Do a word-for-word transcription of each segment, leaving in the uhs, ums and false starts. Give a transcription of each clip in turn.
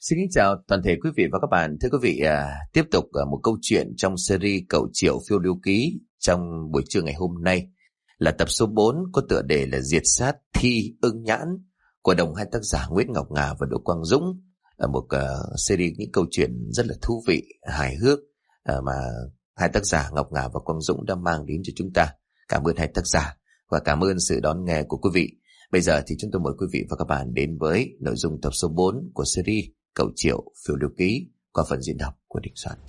Xin kính chào toàn thể quý vị và các bạn. Thưa quý vị, à, tiếp tục à, một câu chuyện trong series Cậu Triệu Phiêu Lưu Ký trong buổi trưa ngày hôm nay là tập số bốn có tựa đề là Diệt Sát Thi Ưng Nhãn của đồng hai tác giả Nguyễn Ngọc Ngà và Đỗ Quang Dũng. Ở một uh, series những câu chuyện rất là thú vị, hài hước uh, mà hai tác giả Ngọc Ngà và Quang Dũng đã mang đến cho chúng ta. Cảm ơn hai tác giả và cảm ơn sự đón nghe của quý vị. Bây giờ thì chúng tôi mời quý vị và các bạn đến với nội dung tập số bốn của series Cậu Triệu Phiêu Lưu Ký qua phần diễn đọc của Đình Soạn.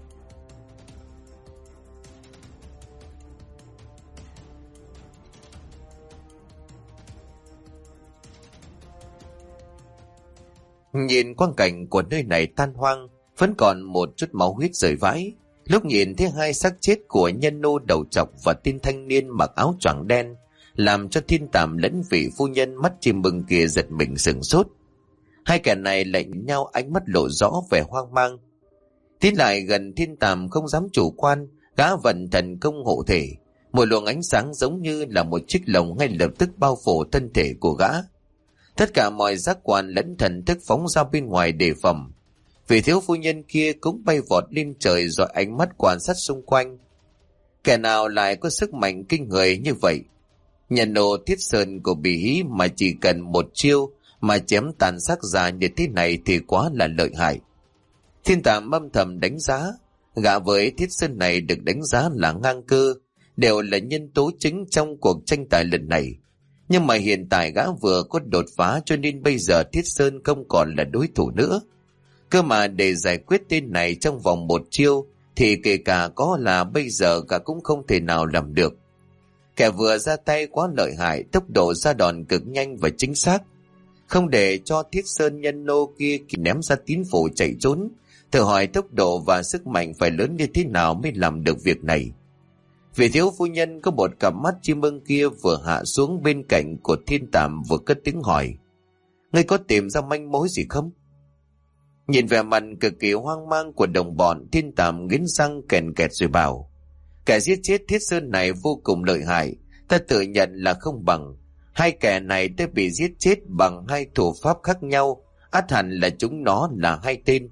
Nhìn quang cảnh của nơi này tan hoang, vẫn còn một chút máu huyết rơi vãi. Lúc nhìn thấy hai xác chết của nhân nô đầu trọc và tên thanh niên mặc áo choàng đen, làm cho Thiên Tàm lẫn vị phu nhân mắt chim bừng kia giật mình sửng sốt. Hai kẻ này lại nhìn nhau, ánh mắt lộ rõ vẻ hoang mang. Tiến lại gần Thiên Tàm không dám chủ quan, gã vận thần công hộ thể. Một luồng ánh sáng giống như là một chiếc lồng ngay lập tức bao phủ thân thể của gã. Tất cả mọi giác quan lẫn thần thức phóng ra bên ngoài đề phòng. Vị thiếu phu nhân kia cũng bay vọt lên trời rồi ánh mắt quan sát xung quanh. Kẻ nào lại có sức mạnh kinh người như vậy? Nhà nô Thiết Sơn của Bỉ Hí mà chỉ cần một chiêu mà chém tàn xác già như thế này thì quá là lợi hại. Thiên Tàm âm thầm đánh giá, gã với Thiết Sơn này được đánh giá là ngang cơ, đều là nhân tố chính trong cuộc tranh tài lần này. Nhưng mà hiện tại gã vừa có đột phá cho nên bây giờ Thiết Sơn không còn là đối thủ nữa. Cơ mà để giải quyết tên này trong vòng một chiêu thì kể cả có là bây giờ gã cũng không thể nào làm được. Kẻ vừa ra tay quá lợi hại, tốc độ ra đòn cực nhanh và chính xác. Không để cho Thiết Sơn nhân nô kia ném ra tín phủ chạy trốn, thử hỏi tốc độ và sức mạnh phải lớn như thế nào mới làm được việc này. Vị thiếu phu nhân có một cặp mắt chim ưng kia vừa hạ xuống bên cạnh của Thiên Tàm vừa cất tiếng hỏi: "Ngươi có tìm ra manh mối gì không?" Nhìn vẻ mặt cực kỳ hoang mang của đồng bọn, Thiên Tàm nghiến răng kèn kẹt rồi bảo: "Kẻ giết chết Thiết Sơn này vô cùng lợi hại, ta tự nhận là không bằng. Hai kẻ này đã bị giết chết bằng hai thủ pháp khác nhau, ắt hẳn là chúng nó là hai tên.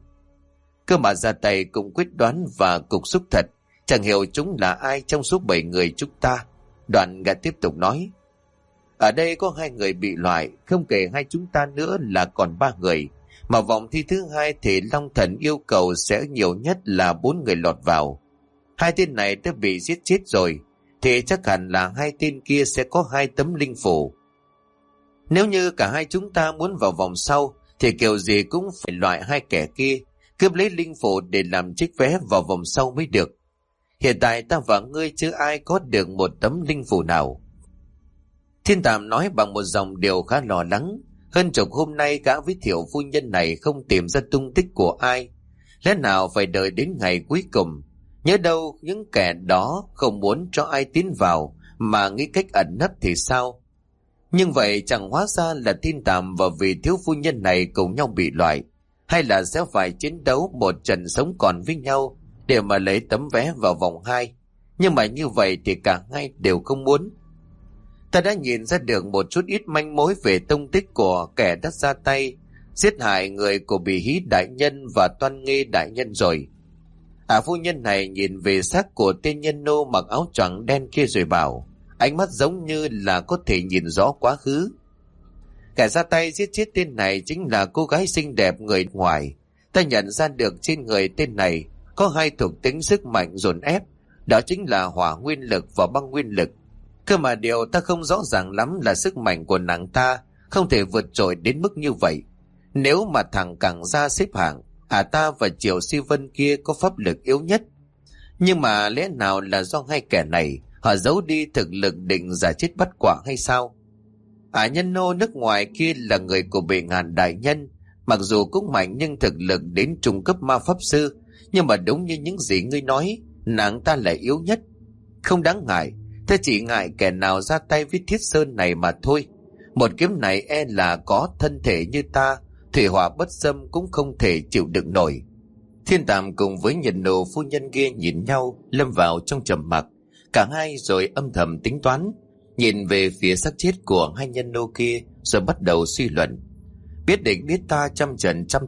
Cơ mà ra tay cũng quyết đoán và cục xúc thật, chẳng hiểu chúng là ai trong số bảy người chúng ta." Đoạn gã tiếp tục nói: "Ở đây có hai người bị loại, không kể hai chúng ta nữa là còn ba người. Mà vòng thi thứ hai thì Long Thần yêu cầu sẽ nhiều nhất là bốn người lọt vào. Hai tên này đã bị giết chết rồi, thì chắc hẳn là hai tên kia sẽ có hai tấm linh phủ. Nếu như cả hai chúng ta muốn vào vòng sau, thì kiểu gì cũng phải loại hai kẻ kia, cướp lấy linh phủ để làm chiếc vé vào vòng sau mới được. Hiện tại ta và ngươi chưa ai có được một tấm linh phủ nào." Thiên Tàm nói bằng một giọng điệu khá lo lắng. Hơn chục hôm nay gã với thiểu phu nhân này không tìm ra tung tích của ai. Lẽ nào phải đợi đến ngày cuối cùng? Nhớ đâu những kẻ đó không muốn cho ai tiến vào mà nghĩ cách ẩn nấp thì sao? Nhưng vậy chẳng hóa ra là Thiên Tàm và vị thiếu phu nhân này cùng nhau bị loại, hay là sẽ phải chiến đấu một trận sống còn với nhau để mà lấy tấm vé vào vòng hai. Nhưng mà như vậy thì cả hai đều không muốn. Ta đã nhìn ra được một chút ít manh mối về tung tích của kẻ đã ra tay giết hại người của Bỉ Hí đại nhân và Toan Nghê đại nhân rồi. À, phu nhân này nhìn về xác của tên nhân nô mặc áo choàng đen kia rồi bảo, ánh mắt giống như là có thể nhìn rõ quá khứ. Kẻ ra tay giết chết tên này chính là cô gái xinh đẹp người ngoài. Ta nhận ra được trên người tên này có hai thuộc tính sức mạnh dồn ép, đó chính là hỏa nguyên lực và băng nguyên lực. Cơ mà điều ta không rõ ràng lắm là sức mạnh của nàng ta không thể vượt trội đến mức như vậy. Nếu mà thằng càng ra xếp hạng, à ta và Triệu Si Vân kia có pháp lực yếu nhất. Nhưng mà lẽ nào là do hai kẻ này họ giấu đi thực lực định giả chết bắt quả hay sao? À, nhân nô nước ngoài kia là người của Bệ Ngạn đại nhân, mặc dù cũng mạnh nhưng thực lực đến trung cấp ma pháp sư. Nhưng mà đúng như những gì ngươi nói, nàng ta là yếu nhất. Không đáng ngại, ta chỉ ngại kẻ nào ra tay với Thiết Sơn này mà thôi. Một kiếm này e là có thân thể như ta, thủy hỏa bất xâm cũng không thể chịu đựng nổi. Thiên Tàm cùng với nhân nô phu nhân kia nhìn nhau, lâm vào trong trầm mặc. Cả hai rồi âm thầm tính toán, nhìn về phía xác chết của hai nhân nô kia rồi bắt đầu suy luận. Biết định biết ta trăm trận trăm thắng,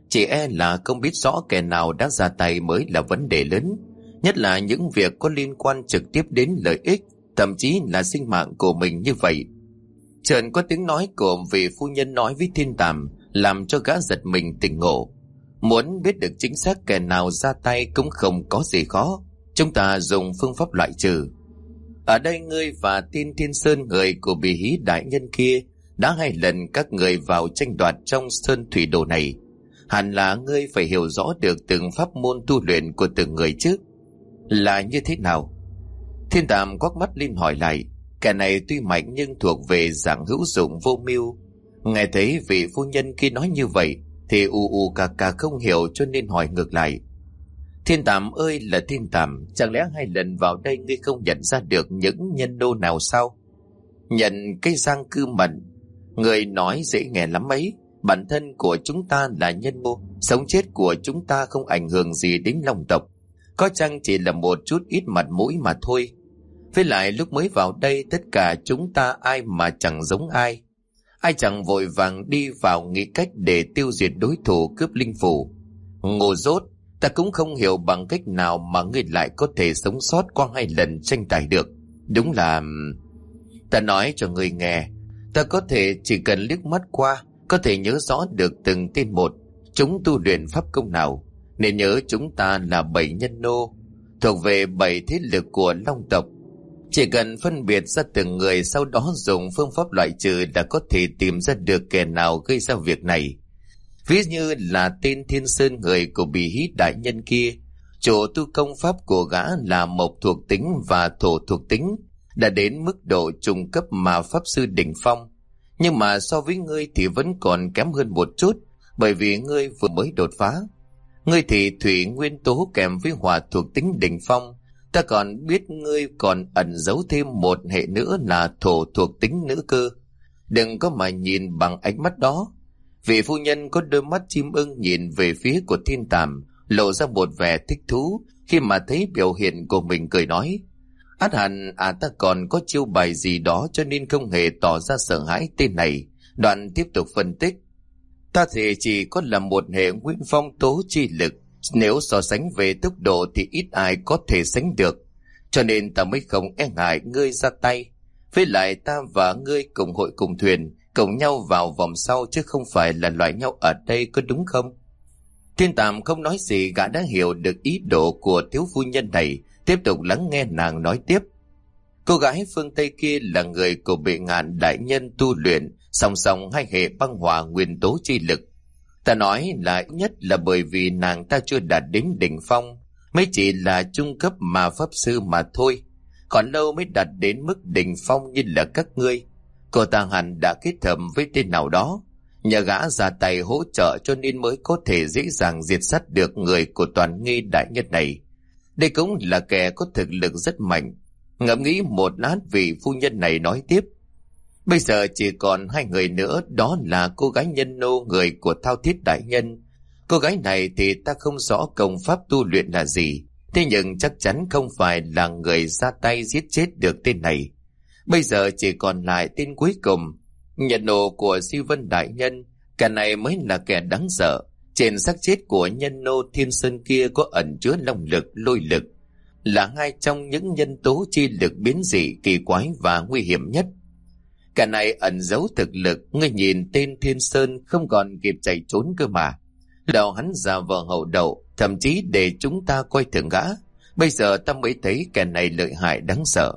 Chỉ e là không biết rõ kẻ nào đã ra tay mới là vấn đề lớn, nhất là những việc có liên quan trực tiếp đến lợi ích, thậm chí là sinh mạng của mình như vậy. Chợt có tiếng nói của vị phu nhân nói với Thiên Tàm, làm cho gã giật mình tỉnh ngộ. Muốn biết được chính xác kẻ nào ra tay cũng không có gì khó, chúng ta dùng phương pháp loại trừ. Ở đây ngươi và Tiên Thiên Sơn, người của Bì Hí đại nhân kia, đã hai lần các người vào tranh đoạt trong sơn thủy đồ này. Hẳn là ngươi phải hiểu rõ được từng pháp môn tu luyện của từng người chứ. Là như thế nào? Thiên Tàm quắc mắt lên hỏi lại. Kẻ này tuy mạnh nhưng thuộc về dạng hữu dụng vô mưu. Nghe thấy vị phu nhân kia nói như vậy thì ù ù cà cà không hiểu, cho nên hỏi ngược lại. Thiên Tàm ơi là Thiên Tàm, chẳng lẽ hai lần vào đây ngươi không nhận ra được những nhân đô nào sao? Nhận cái giang cư mận, người nói dễ nghe lắm ấy. Bản thân của chúng ta là nhân đô, sống chết của chúng ta không ảnh hưởng gì đến long tộc, có chăng chỉ là một chút ít mặt mũi mà thôi. Với lại lúc mới vào đây tất cả chúng ta ai mà chẳng giống ai, ai chẳng vội vàng đi vào nghĩ cách để tiêu diệt đối thủ cướp linh phủ. Ngô dốt, ta cũng không hiểu bằng cách nào mà ngươi lại có thể sống sót qua hai lần tranh tài được. Đúng là... Ta nói cho ngươi nghe, ta có thể chỉ cần liếc mắt qua, có thể nhớ rõ được từng tên một, chúng tu luyện pháp công nào. Nên nhớ chúng ta là bảy nhân nô, thuộc về bảy thế lực của long tộc. Chỉ cần phân biệt ra từng người, sau đó dùng phương pháp loại trừ là có thể tìm ra được kẻ nào gây ra việc này. Ví như là tên Thiên Sơn, người của Bì Hí đại nhân kia, chủ tu công pháp của gã là mộc thuộc tính và thổ thuộc tính, đã đến mức độ trung cấp mà pháp sư đỉnh phong. Nhưng mà so với ngươi thì vẫn còn kém hơn một chút, bởi vì ngươi vừa mới đột phá. Ngươi thì thủy nguyên tố kèm với hỏa thuộc tính đỉnh phong. Ta còn biết ngươi còn ẩn giấu thêm một hệ nữa là thổ thuộc tính nữ cơ. Đừng có mà nhìn bằng ánh mắt đó. Vị phu nhân có đôi mắt chim ưng nhìn về phía của Thiên Tàm, lộ ra một vẻ thích thú khi mà thấy biểu hiện của mình, cười nói. Át hẳn à ta còn có chiêu bài gì đó cho nên không hề tỏ ra sợ hãi tên này. Đoạn tiếp tục phân tích. Ta thì chỉ có là một hệ nguyên phong tố chi lực, nếu so sánh về tốc độ thì ít ai có thể sánh được, cho nên ta mới không e ngại ngươi ra tay. Với lại ta và ngươi cùng hội cùng thuyền, cùng nhau vào vòng sau chứ không phải là loại nhau ở đây, có đúng không? Thiên Tàm không nói gì, gã đã hiểu được ý đồ của thiếu phu nhân này, tiếp tục lắng nghe nàng nói tiếp. Cô gái phương Tây kia là người của Bệ Ngạn đại nhân tu luyện song song hai hệ băng hỏa nguyên tố chi lực. Ta nói là nhất là bởi vì nàng ta chưa đạt đến đỉnh phong, mới chỉ là trung cấp mà pháp sư mà thôi, còn lâu mới đạt đến mức đỉnh phong như là các ngươi. Cô ta hẳn đã kết hợp với tên nào đó, nhờ gã ra tay hỗ trợ cho nên mới có thể dễ dàng diệt sát được người của Toàn Nghi đại nhân này. Đây cũng là kẻ có thực lực rất mạnh. Ngẫm nghĩ một lát, vị phu nhân này nói tiếp. Bây giờ chỉ còn hai người nữa, đó là cô gái nhân nô, người của Thao Thiết đại nhân. Cô gái này thì ta không rõ công pháp tu luyện là gì, thế nhưng chắc chắn không phải là người ra tay giết chết được tên này. Bây giờ chỉ còn lại tên cuối cùng, nhân nô của Di Vân đại nhân. Kẻ này mới là kẻ đáng sợ. Trên xác chết của nhân nô Thiên Sơn kia có ẩn chứa long lực, lôi lực, là hai trong những nhân tố chi lực biến dị, kỳ quái và nguy hiểm nhất. Cả này ẩn giấu thực lực, ngươi nhìn tên Thiên Sơn không còn kịp chạy trốn cơ mà. Đầu hắn già vờ hậu đậu, thậm chí để chúng ta coi thường gã. Bây giờ ta mới thấy kẻ này lợi hại đáng sợ.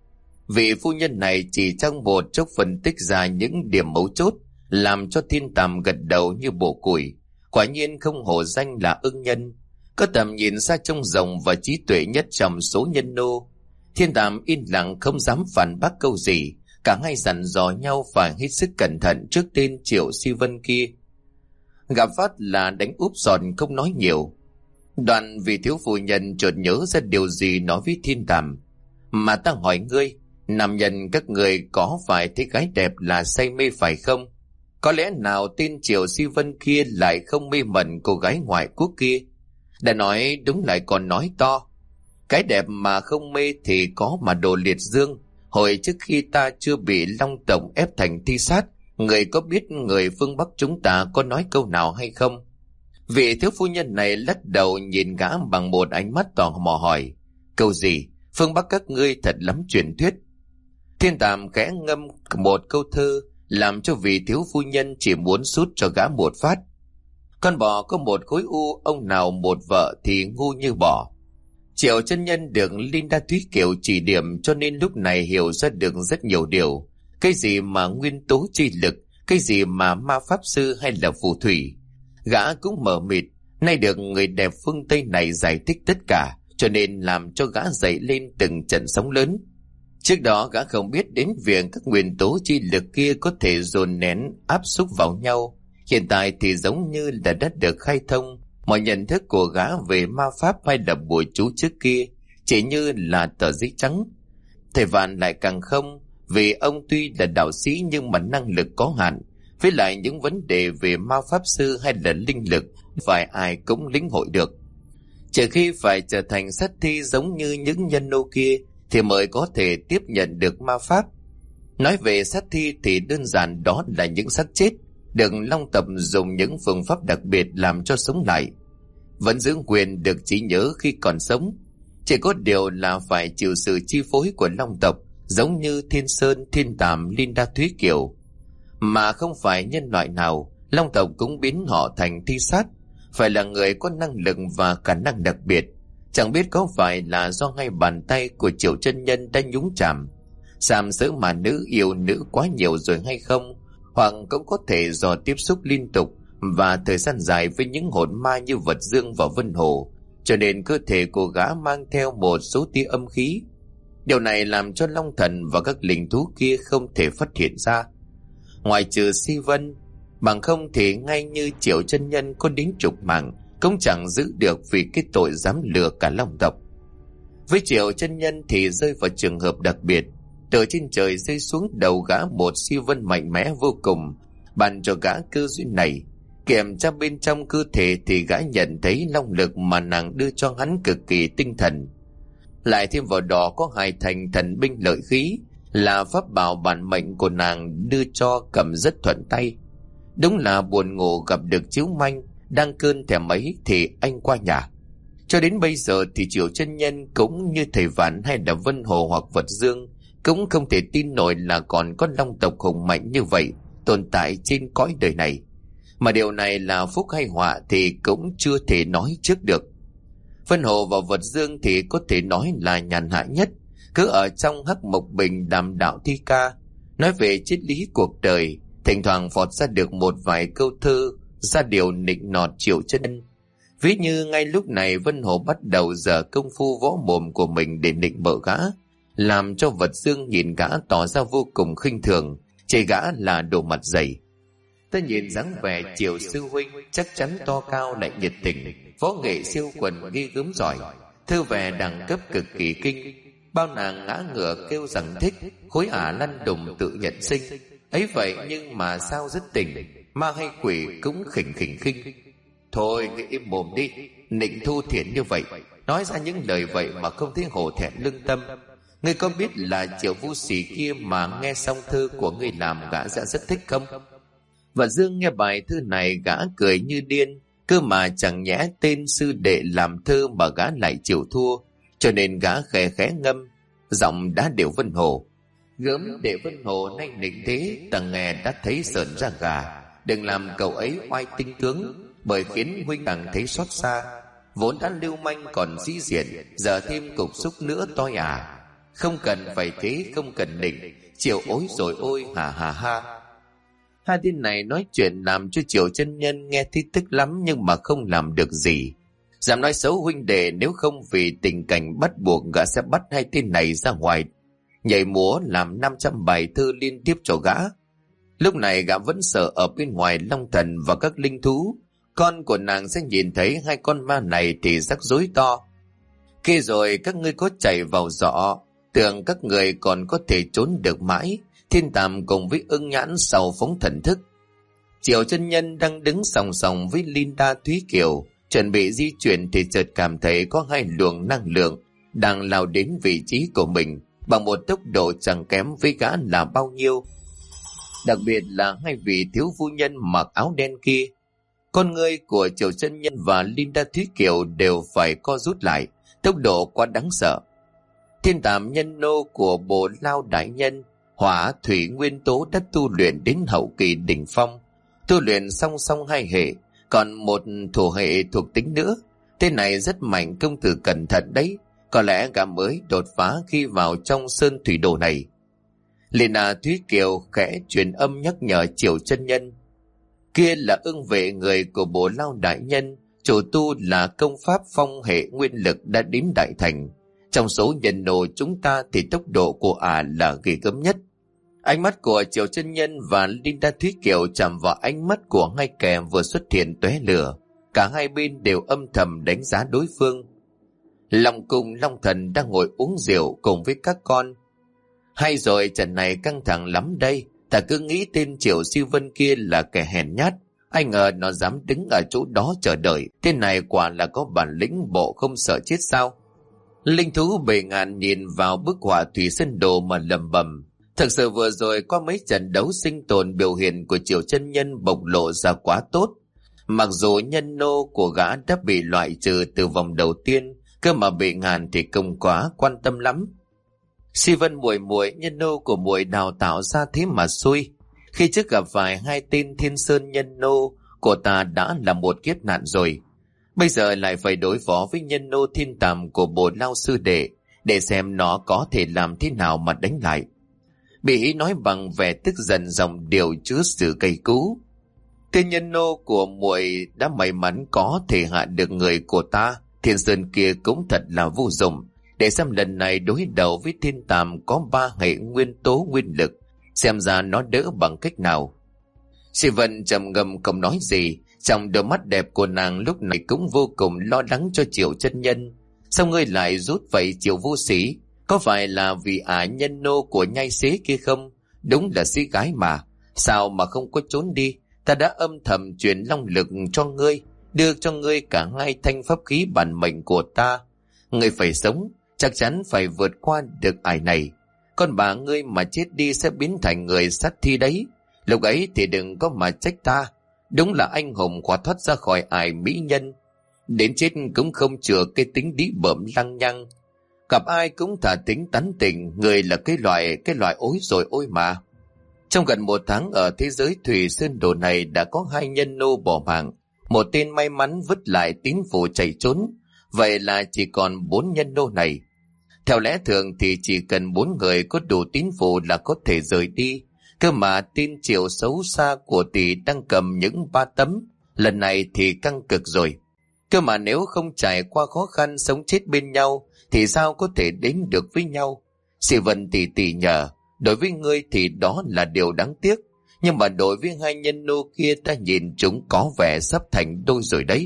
Vị phu nhân này chỉ trong một chốc phân tích ra những điểm mấu chốt, làm cho Thiên Tàm gật đầu như bổ củi. Quả nhiên không hổ danh là ưng nhân, có tầm nhìn xa trông rộng và trí tuệ nhất trong số nhân nô. Thiên Tàm im lặng không dám phản bác câu gì, cả hai dặn dò nhau phải hết sức cẩn thận trước tên Triệu Si Vân kia. Gặp phát là đánh úp giòn, không nói nhiều. Đoạn vị thiếu phu nhân chợt nhớ ra điều gì nói với Thiên Tàm. Mà ta hỏi ngươi, nam nhân các người có phải thấy gái đẹp là say mê phải không? Có lẽ nào tên Triệu Si Vân kia lại không mê mẩn cô gái ngoại quốc kia? Đã nói đúng lại còn nói to. Cái đẹp mà không mê thì có mà đồ liệt dương. Hồi trước khi ta chưa bị Long Tổng ép thành thi sát, người có biết người phương Bắc chúng ta có nói câu nào hay không? Vị thiếu phu nhân này lắc đầu nhìn gã bằng một ánh mắt tò mò hỏi: câu gì? Phương Bắc các ngươi thật lắm truyền thuyết. Thiên Tàm khẽ ngâm một câu thơ, làm cho vị thiếu phu nhân chỉ muốn sút cho gã một phát. Con bò có một khối u, ông nào một vợ thì ngu như bò. Triệu chân nhân được Linda Thúy Kiều chỉ điểm, cho nên lúc này hiểu ra được rất nhiều điều. Cái gì mà nguyên tố chi lực, cái gì mà ma pháp sư hay là phù thủy. Gã cũng mờ mịt, nay được người đẹp phương Tây này giải thích tất cả, cho nên làm cho gã dậy lên từng trận sóng lớn. Trước đó gã không biết đến việc các nguyên tố chi lực kia có thể dồn nén áp xúc vào nhau. Hiện tại thì giống như là đã được khai thông, mọi nhận thức của gã về ma pháp hay là bùa chú trước kia chỉ như là tờ giấy trắng. Thầy Vạn lại càng không, vì ông tuy là đạo sĩ nhưng mà năng lực có hạn, với lại những vấn đề về ma pháp sư hay là linh lực phải ai cũng lĩnh hội được. Trừ khi phải trở thành sát thi giống như những nhân nô kia thì mới có thể tiếp nhận được ma pháp. Nói về sát thi thì đơn giản đó là những xác chết được Long Tập dùng những phương pháp đặc biệt làm cho sống lại, vẫn giữ quyền được trí nhớ khi còn sống. Chỉ có điều là phải chịu sự chi phối của Long Tộc, giống như Thiên Sơn, Thiên Tàm, Linda Thúy Kiều. Mà không phải nhân loại nào Long Tộc cũng biến họ thành thi sát, phải là người có năng lực và khả năng đặc biệt. Chẳng biết có phải là do ngay bàn tay của Triệu chân nhân đã nhúng chạm, sàm sỡ mà nữ yêu nữ quá nhiều rồi hay không, hoặc cũng có thể do tiếp xúc liên tục và thời gian dài với những hồn ma như Vật Dương và Vân Hồ, cho nên cơ thể của gã mang theo một số tia âm khí. Điều này làm cho Long Thần và các linh thú kia không thể phát hiện ra, ngoại trừ Si Vân. Bằng không thì ngay như Triệu chân nhân có đến chục mạng cũng chẳng giữ được, vì cái tội dám lừa cả Long Tộc. Với Triệu chân nhân thì rơi vào trường hợp đặc biệt, từ trên trời rơi xuống đầu gã một Si Vân mạnh mẽ vô cùng, ban cho gã cơ duyên này. Kiểm tra bên trong cơ thể thì gã nhận thấy long lực mà nàng đưa cho hắn cực kỳ tinh thần. Lại thêm vào đó có hai thành thần binh lợi khí là pháp bảo bản mệnh của nàng đưa cho, cầm rất thuận tay. Đúng là buồn ngủ gặp được chiếu manh, đang cơn thèm ấy thì anh qua nhà. Cho đến bây giờ thì Triệu chân nhân cũng như thầy Vạn hay là Vân Hồ hoặc Vật Dương cũng không thể tin nổi là còn có long tộc hùng mạnh như vậy tồn tại trên cõi đời này. Mà điều này là phúc hay họa thì cũng chưa thể nói trước được. Vân Hồ và Vật Dương thì có thể nói là nhàn hạ nhất, cứ ở trong hắc mộc bình đàm đạo thi ca, nói về triết lý cuộc đời, thỉnh thoảng phọt ra được một vài câu thơ ra điều nịnh nọt Triệu chân nhân. Ví như ngay lúc này Vân Hồ bắt đầu dở công phu võ mồm của mình để nịnh bợ gã, làm cho Vật Dương nhìn gã tỏ ra vô cùng khinh thường, chê gã là đồ mặt dày. Ta nhìn dáng vẻ Triệu sư huynh chắc chắn to cao lại nhiệt tình, võ nghệ siêu quần ghi gớm giỏi, thư về đẳng cấp cực kỳ kinh. Bao nàng ngã ngửa kêu rằng thích, khối ả lăn đùng tự nhận sinh. Ấy vậy nhưng mà sao rất tình, ma hay quỷ cũng khỉnh khỉnh khinh. Thôi ngươi im mồm đi, nịnh thu thiển như vậy, nói ra những lời vậy mà không thấy hổ thẹn lương tâm. Ngươi có biết là Triệu Vô Sỉ kia mà nghe xong thơ của ngươi làm gã sẽ rất thích không? Và Dương nghe bài thư này gã cười như điên, cơ mà chẳng nhẽ tên sư đệ làm thơ mà gã lại chịu thua, cho nên gã khẽ khẽ ngâm, giọng đã đều Vân Hồ. Gớm để Vân Hồ nay nịnh thế, ta nghe đã thấy sởn ra gà, đừng làm cậu ấy oai tinh tướng, bởi khiến huynh càng thấy xót xa. Vốn đã lưu manh còn dĩ diện, giờ thêm cục xúc nữa toi à. Không cần phải thế, không cần nịnh, Triệu ối rồi ôi hà hà ha. Hai tên này nói chuyện làm cho Triệu chân nhân nghe thấy tức lắm, nhưng mà không làm được gì. Dám nói xấu huynh đệ, nếu không vì tình cảnh bắt buộc gã sẽ bắt hai tên này ra ngoài nhảy múa làm năm trăm bài thơ liên tiếp cho gã. Lúc này gã vẫn sợ ở bên ngoài Long Thần và các linh thú, con của nàng sẽ nhìn thấy hai con ma này thì rắc rối to. Khi rồi các ngươi có chạy vào giỏ, tưởng các người còn có thể trốn được mãi. Thiên Tàm cùng với Ưng Nhãn sau phóng thần thức. Triệu chân nhân đang đứng song song với Linda Thúy Kiều, chuẩn bị di chuyển thì chợt cảm thấy có hai luồng năng lượng đang lao đến vị trí của mình bằng một tốc độ chẳng kém với gã là bao nhiêu. Đặc biệt là hai vị thiếu phu nhân mặc áo đen kia. Con người của Triệu Chân Nhân và Linda Thúy Kiều đều phải co rút lại, tốc độ quá đáng sợ. Thiên tàm nhân nô của Bồ Lao Đại Nhân, hỏa thủy nguyên tố đã tu luyện đến hậu kỳ đỉnh phong, tu luyện song song hai hệ, còn một thủ hệ thuộc tính nữa. Tên này rất mạnh, công tử cẩn thận đấy, có lẽ gã mới đột phá khi vào trong sơn thủy đồ này. Linda Thúy Kiều khẽ truyền âm nhắc nhở Triệu Chân Nhân. Kia là ưng vệ người của Bồ Lao Đại Nhân, chủ tu là công pháp phong hệ nguyên lực đã đến đại thành. Trong số nhân nô chúng ta thì tốc độ của ả à là ghê gớm nhất. Ánh mắt của Triệu Chân Nhân và Linda Thúy Kiều chạm vào ánh mắt của hai kẻ vừa xuất hiện tóe lửa. Cả hai bên đều âm thầm đánh giá đối phương. Long Cung Long Thần đang ngồi uống rượu cùng với các con. Hay rồi, trận này căng thẳng lắm đây. Ta cứ nghĩ tên Triệu Siêu Vân kia là kẻ hèn nhát, ai ngờ nó dám đứng ở chỗ đó chờ đợi. Tên này quả là có bản lĩnh, bộ không sợ chết sao? Linh thú bề ngàn nhìn vào bức họa thủy sơn đồ mà lầm bầm. Thực sự vừa rồi qua mấy trận đấu sinh tồn, biểu hiện của Triệu Chân Nhân bộc lộ ra quá tốt. Mặc dù nhân nô của gã đã bị loại trừ từ vòng đầu tiên, cơ mà bề ngàn thì không quá quan tâm lắm. Si Vân muội muội, nhân nô của muội đào tạo ra thế mà xui. Khi trước gặp phải hai tên Thiên Sơn nhân nô của ta đã là một kiếp nạn rồi. Bây giờ lại phải đối phó với nhân nô thiên tàm của Bồ Lao sư đệ, để xem nó có thể làm thế nào mà đánh lại. Bị ý nói bằng vẻ tức giận, giọng điệu chứa sự cay cú. Tên nhân nô của muội đã may mắn có thể hạ được người của ta, Thiên Sơn kia cũng thật là vô dụng. Để xem lần này đối đầu với thiên tàm có ba hệ nguyên tố nguyên lực, xem ra nó đỡ bằng cách nào. Si Vân trầm ngâm không nói gì, trong đôi mắt đẹp của nàng lúc này cũng vô cùng lo lắng cho Triệu Chân Nhân. Sao ngươi lại rút vậy Triệu vô sĩ? Có phải là vì ả nhân nô của nhai xế kia không? Đúng là sĩ gái mà, sao mà không có trốn đi? Ta đã âm thầm truyền long lực cho ngươi, đưa cho ngươi cả hai thanh pháp khí bản mệnh của ta. Ngươi phải sống, chắc chắn phải vượt qua được ải này. Con bà ngươi mà chết đi sẽ biến thành người sát thi đấy. Lúc ấy thì đừng có mà trách ta. Đúng là anh hùng khỏa thoát ra khỏi ải mỹ nhân, đến chết cũng không chừa cái tính đĩ bợm lăng nhăng. Gặp ai cũng thả tính tán tình, người là cái loại cái loại ối rồi ôi mà. Trong gần một tháng ở thế giới thủy sơn đồ này đã có hai nhân nô bỏ mạng. Một tên may mắn vứt lại tín phủ chạy trốn. Vậy là chỉ còn bốn nhân nô này. Theo lẽ thường thì chỉ cần bốn người có đủ tín phủ là có thể rời đi. Cơ mà tin Triệu xấu xa của tỷ đang cầm những ba tấm, lần này thì căng cực rồi. Cơ mà nếu không trải qua khó khăn sống chết bên nhau thì sao có thể đến được với nhau? Si Vân tỷ tỷ nhờ, đối với ngươi thì đó là điều đáng tiếc, nhưng mà đối với hai nhân nô kia ta nhìn chúng có vẻ sắp thành đôi rồi đấy.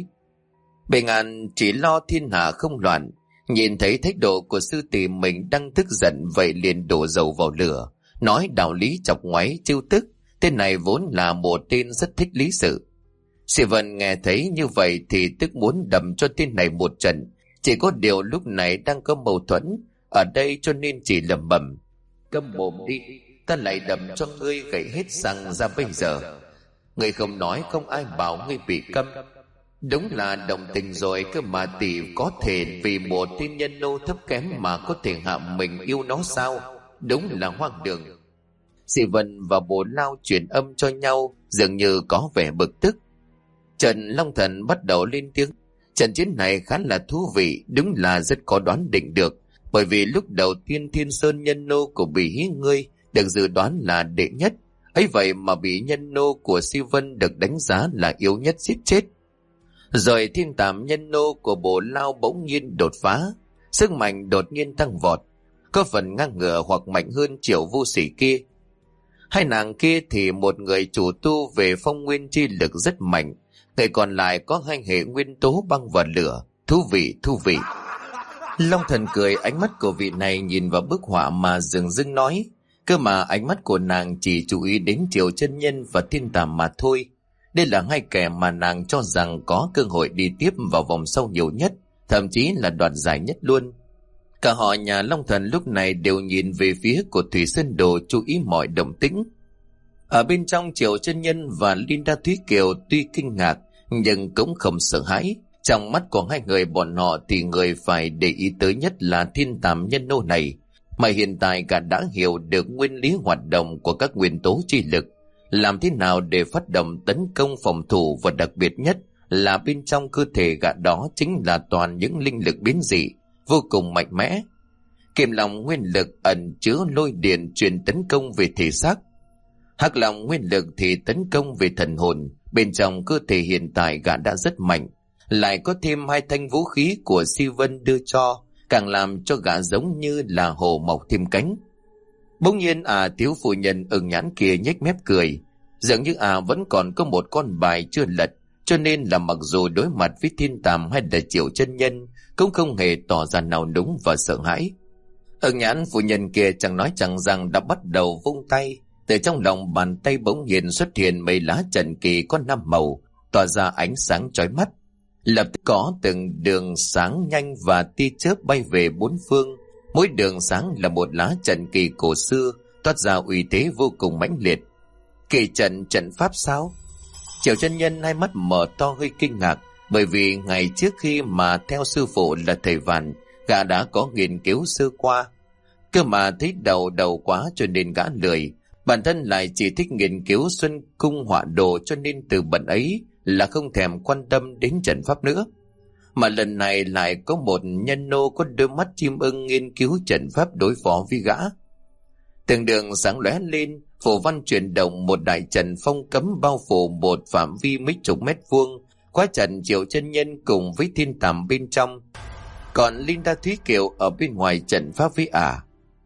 Bề ngàn chỉ lo thiên hạ không loạn, nhìn thấy thái độ của sư tỷ mình đang tức giận, vậy liền đổ dầu vào lửa, nói đạo lý chọc ngoáy trêu tức. Tên này vốn là một tên rất thích lý sự. Si Vân nghe thấy như vậy thì tức muốn đầm cho tên này một trận, chỉ có điều lúc này đang có mâu thuẫn ở đây cho nên chỉ lẩm bẩm: câm mồm đi, ta lại đầm cho ngươi gãy hết răng ra bây giờ. Ngươi không nói không ai bảo ngươi bị câm. Đúng là đồng tình rồi, cơ mà tỷ có thể vì một tên nhân nô thấp kém mà có thể hạ mình yêu nó sao? Đúng là hoang đường. Si Vân và Bồ Lao truyền âm cho nhau, dường như có vẻ bực tức. Trần Long Thần bắt đầu lên tiếng: trận chiến này khá là thú vị, đúng là rất có đoán định được. Bởi vì lúc đầu tiên Thiên Sơn nhân nô của Bỉ Hí ngươi được dự đoán là đệ nhất, ấy vậy mà bị nhân nô của Si Vân được đánh giá là yếu nhất giết chết. Rồi thiên tàm nhân nô của Bồ Lao bỗng nhiên đột phá, sức mạnh đột nhiên tăng vọt, có phần ngang ngửa hoặc mạnh hơn Triệu vô sĩ kia. Hai nàng kia thì một người chủ tu về phong nguyên chi lực rất mạnh, người còn lại có hai hệ nguyên tố băng và lửa. Thú vị, thú vị. Long Thần cười, ánh mắt của vị này nhìn vào bức họa mà dừng dưng nói, cơ mà ánh mắt của nàng chỉ chú ý đến Triệu Chân Nhân và thiên tàm mà thôi. Đây là hai kẻ mà nàng cho rằng có cơ hội đi tiếp vào vòng sau nhiều nhất, thậm chí là đoạt giải nhất luôn. Cả họ nhà Long Thần lúc này đều nhìn về phía của Thủy Sơn Đồ, chú ý mọi động tĩnh. Ở bên trong, Triệu Chân Nhân và Linda Thúy Kiều tuy kinh ngạc nhưng cũng không sợ hãi. Trong mắt của hai người bọn họ thì người phải để ý tới nhất là thiên tàm nhân nô này, mà hiện tại cả đã hiểu được nguyên lý hoạt động của các nguyên tố chi lực, làm thế nào để phát động tấn công phòng thủ, và đặc biệt nhất là bên trong cơ thể gã đó chính là toàn những linh lực biến dị vô cùng mạnh mẽ. Kim long nguyên lực ẩn chứa lôi điện truyền tấn công về thể xác, hắc long nguyên lực thì tấn công về thần hồn. Bên trong cơ thể hiện tại gã đã rất mạnh, lại có thêm hai thanh vũ khí của Si Vân đưa cho, càng làm cho gã giống như là hồ mọc thêm cánh. Bỗng nhiên à thiếu phu nhân ưng nhãn kia nhếch mép cười, dường như à vẫn còn có một con bài chưa lật, cho nên là mặc dù đối mặt với thiên tàm hay là Triệu chân nhân cũng không hề tỏ ra nào núng và sợ hãi. Ưng nhãn phu nhân kia chẳng nói chẳng rằng đã bắt đầu vung tay, từ trong lòng bàn tay bỗng nhiên xuất hiện mấy lá trận kỳ có năm màu, tỏa ra ánh sáng chói mắt. Lập tức có từng đường sáng nhanh và tia chớp bay về bốn phương, mỗi đường sáng là một lá trận kỳ cổ xưa, toát ra uy thế vô cùng mãnh liệt. Kỳ trận trận pháp sao? Triệu chân nhân hai mắt mở to hơi kinh ngạc, bởi vì ngày trước khi mà theo sư phụ là thầy Vạn, gã đã có nghiên cứu sơ qua, cơ mà thấy đầu đầu quá cho nên gã lười. Bản thân lại chỉ thích nghiên cứu xuân cung họa đồ, cho nên từ bận ấy là không thèm quan tâm đến trận pháp nữa. Mà lần này lại có một nhân nô có đôi mắt chim ưng nghiên cứu trận pháp đối phó với gã. Từng đường sáng lóe lên, phù văn chuyển động, một đại trận phong cấm bao phủ một phạm vi mấy chục mét vuông, quá trận Triệu chân nhân cùng với thiên tàm bên trong, còn Linda Thúy Kiều ở bên ngoài trận pháp với ả. À.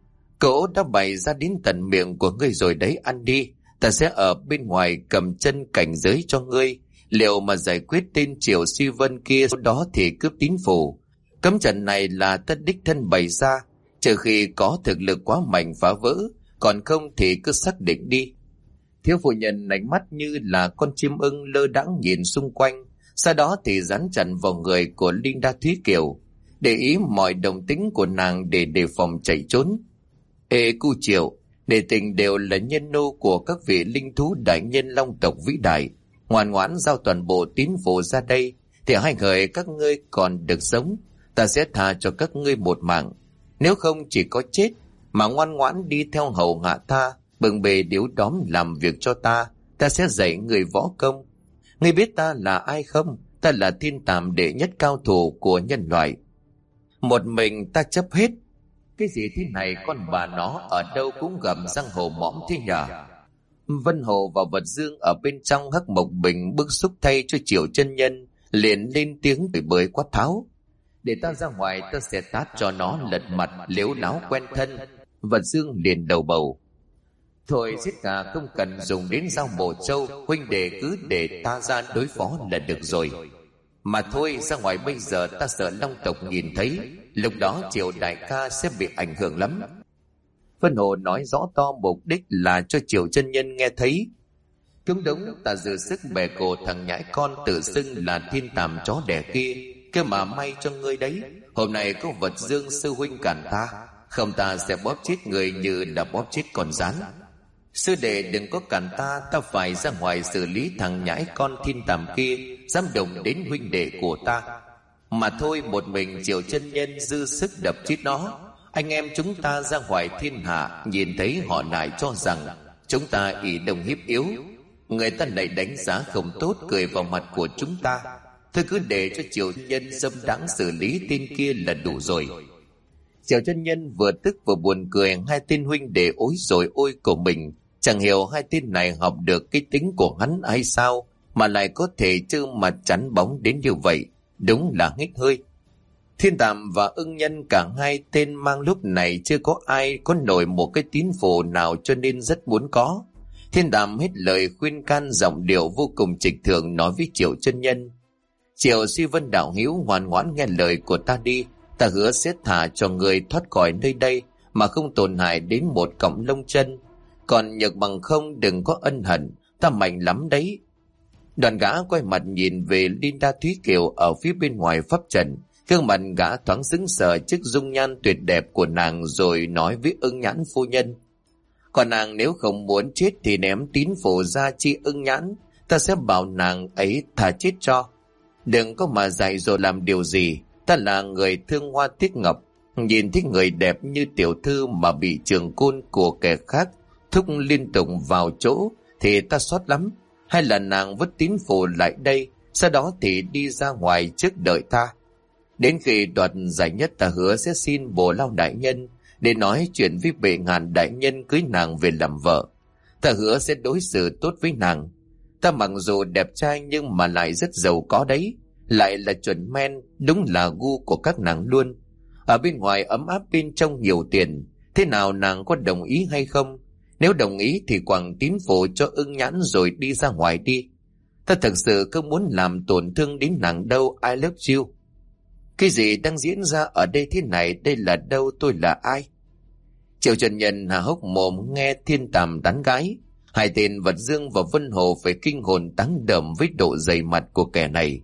Cậu đã bày ra đến tận miệng của ngươi rồi đấy, ăn đi, ta sẽ ở bên ngoài cầm chân cảnh giới cho ngươi. Liệu mà giải quyết tên Triệu Si Vân kia đó thì cướp tín phủ. Cấm trận này là ta đích thân bày ra, trừ khi có thực lực quá mạnh phá vỡ, còn không thì cứ xác định đi. Thiếu phu nhân ánh mắt như là con chim ưng lơ đãng nhìn xung quanh, sau đó thì dán chặt vào người của Linda Thúy Kiều, để ý mọi động tĩnh của nàng để đề phòng chạy trốn. Ê cu Triệu, để tình đều là nhân nô của các vị linh thú đại nhân long tộc vĩ đại, ngoan ngoãn giao toàn bộ tín phủ ra đây, thì hai người các ngươi còn được sống, ta sẽ tha cho các ngươi một mạng. Nếu không chỉ có chết, mà ngoan ngoãn đi theo hầu hạ ta, bưng bề điếu đóm làm việc cho ta, ta sẽ dạy người võ công. Ngươi biết ta là ai không? Ta là thiên tàm đệ nhất cao thủ của nhân loại. Một mình ta chấp hết. Cái gì thế này, con bà nó ở đâu cũng gầm răng hồ mõm thế nhờ? Vân Hồ và Vật Dương ở bên trong Hắc Mộc Bình bức xúc thay cho Triệu chân nhân, liền lên tiếng bới bới quát tháo. Để ta ra ngoài, ta sẽ tát cho nó lật mặt lếu láo quen thân. Vật Dương liền đầu bầu. Thôi giết gà không cần dùng đến dao bổ trâu, huynh đệ cứ để ta ra đối phó là được rồi. Mà thôi, ra ngoài bây giờ ta sợ long tộc nhìn thấy, lúc đó Triệu đại ca sẽ bị ảnh hưởng lắm. Vân Hồ nói rõ to mục đích là cho Triệu chân nhân nghe thấy. Cũng đúng, ta dự sức bè cổ thằng nhãi con tự xưng là thiên tàm chó đẻ kia, cơ mà may cho ngươi đấy, hôm nay có Vật Dương sư huynh cản ta, không ta sẽ bóp chết người như là bóp chết con rắn. Sư đệ đừng có cản ta, ta phải ra ngoài xử lý thằng nhãi con thiên tàm kia dám động đến huynh đệ của ta. Mà thôi, một mình Triệu chân nhân dư sức đập chết nó. Anh em chúng ta ra ngoài thiên hạ, nhìn thấy họ lại cho rằng chúng ta ỷ đồng hiếp yếu, người ta lại đánh giá không tốt, cười vào mặt của chúng ta. Thôi cứ để cho Triệu chân nhân dâm đãng xử lý tên kia là đủ rồi. Triệu chân nhân vừa tức vừa buồn cười hai tên huynh đệ ối rồi ôi của mình. Chẳng hiểu hai tên này học được cái tính của hắn hay sao mà lại có thể trơ mặt chắn bóng đến như vậy, đúng là hết hơi. Thiên Tàm và Ưng Nhân, cả hai tên mang lúc này chưa có ai có nổi một cái tín phù nào, cho nên rất muốn có. Thiên Tàm hết lời khuyên can, giọng điệu vô cùng trịch thượng nói với Triệu chân nhân. Triệu Si Vân đạo hữu, ngoan ngoãn nghe lời của ta đi, ta hứa sẽ thả cho người thoát khỏi nơi đây mà không tổn hại đến một cọng lông chân. Còn nhược bằng không đừng có ân hận, ta mạnh lắm đấy. Đoàn gã quay mặt nhìn về Linda Thúy Kiều ở phía bên ngoài pháp trận, gương mặt gã thoáng sững sờ trước dung nhan tuyệt đẹp của nàng, rồi nói với Ưng Nhãn phu nhân. Còn nàng nếu không muốn chết thì ném tín phủ ra chi Ưng Nhãn, ta sẽ bảo nàng ấy thà chết cho. Đừng có mà dạy rồi làm điều gì. Ta là người thương hoa tiếc ngọc, nhìn thấy người đẹp như tiểu thư mà bị trường côn của kẻ khác thúc liên tục vào chỗ thì ta xót lắm. Hay là nàng vứt tín phù lại đây, sau đó thì đi ra ngoài trước đợi ta. Đến khi đoạt giải nhất, ta hứa sẽ xin Bồ Lao đại nhân để nói chuyện với bệ ngàn đại nhân cưới nàng về làm vợ. Ta hứa sẽ đối xử tốt với nàng. Ta mặc dù đẹp trai nhưng mà lại rất giàu có đấy, lại là chuẩn men, đúng là gu của các nàng luôn. Ở bên ngoài ấm áp, bên trong nhiều tiền. Thế nào nàng có đồng ý hay không? Nếu đồng ý thì quẳng tín phù cho ưng nhãn rồi đi ra ngoài đi. Ta thật sự không muốn làm tổn thương đến nàng đâu. I love you. Cái gì đang diễn ra ở đây thế này? Đây là đâu? Tôi là ai? Triệu Trần Nhân hà hốc mồm nghe thiên tàm tán gái. Hai tên Vật Dương và Vân Hồ phải kinh hồn táng đờm với độ dày mặt của kẻ này.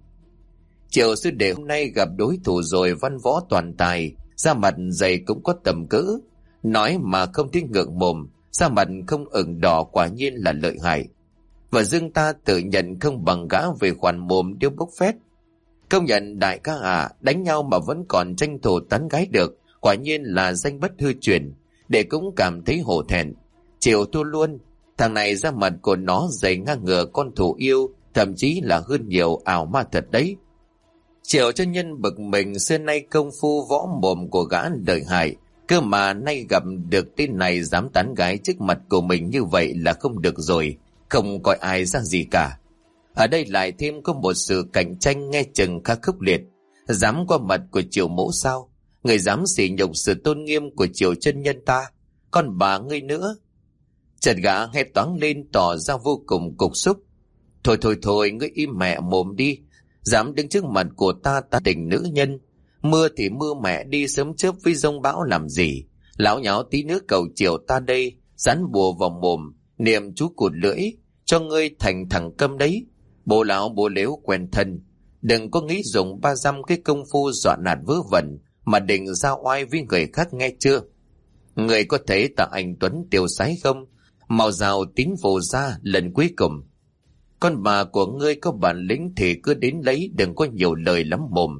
Triệu sư đệ hôm nay gặp đối thủ rồi, văn võ toàn tài, da mặt dày cũng có tầm cỡ. Nói mà không thấy ngượng mồm, da mặt không ửng đỏ, quả nhiên là lợi hại. Và Dương ta tự nhận không bằng gã về khoản mồm điêu bốc phét. Công nhận đại ca à, đánh nhau mà vẫn còn tranh thủ tán gái được, quả nhiên là danh bất hư truyền. Để cũng cảm thấy hổ thẹn. Triệu thua luôn. Thằng này da mặt của nó dày ngang ngửa con thủ yêu, thậm chí là hơn nhiều ảo ma thật đấy. Triệu Chân Nhân bực mình, xưa nay công phu võ mồm của gã lợi hại, cơ mà nay gặp được tên này dám tán gái trước mặt của mình như vậy là không được rồi, không coi ai ra gì cả. Ở đây lại thêm có một sự cạnh tranh nghe chừng khá khốc liệt. Dám qua mặt của Triệu mỗ sao? Người dám sỉ nhục sự tôn nghiêm của Triệu Chân Nhân ta? Còn bà ngươi nữa? Chợt gã hét toáng lên tỏ ra vô cùng cục xúc. Thôi thôi thôi, ngươi im mẹ mồm đi. Dám đứng trước mặt của ta, ta tình nữ nhân. Mưa thì mưa mẹ đi, sớm chớp với giông bão làm gì? Láo nháo tí nước cầu Triệu ta đây, dán bùa vào mồm, niệm chú cụt lưỡi, cho ngươi thành thằng câm đấy. Bố lão bố lếu quen thân. Đừng có nghĩ dùng ba dăm cái công phu dọa nạt vớ vẩn mà định ra oai với người khác, nghe chưa? Người có thấy tạ anh Tuấn tiêu sái không? Màu rào tín phù ra lần cuối cùng. Con bà của ngươi có bản lĩnh thì cứ đến lấy, đừng có nhiều lời lắm mồm.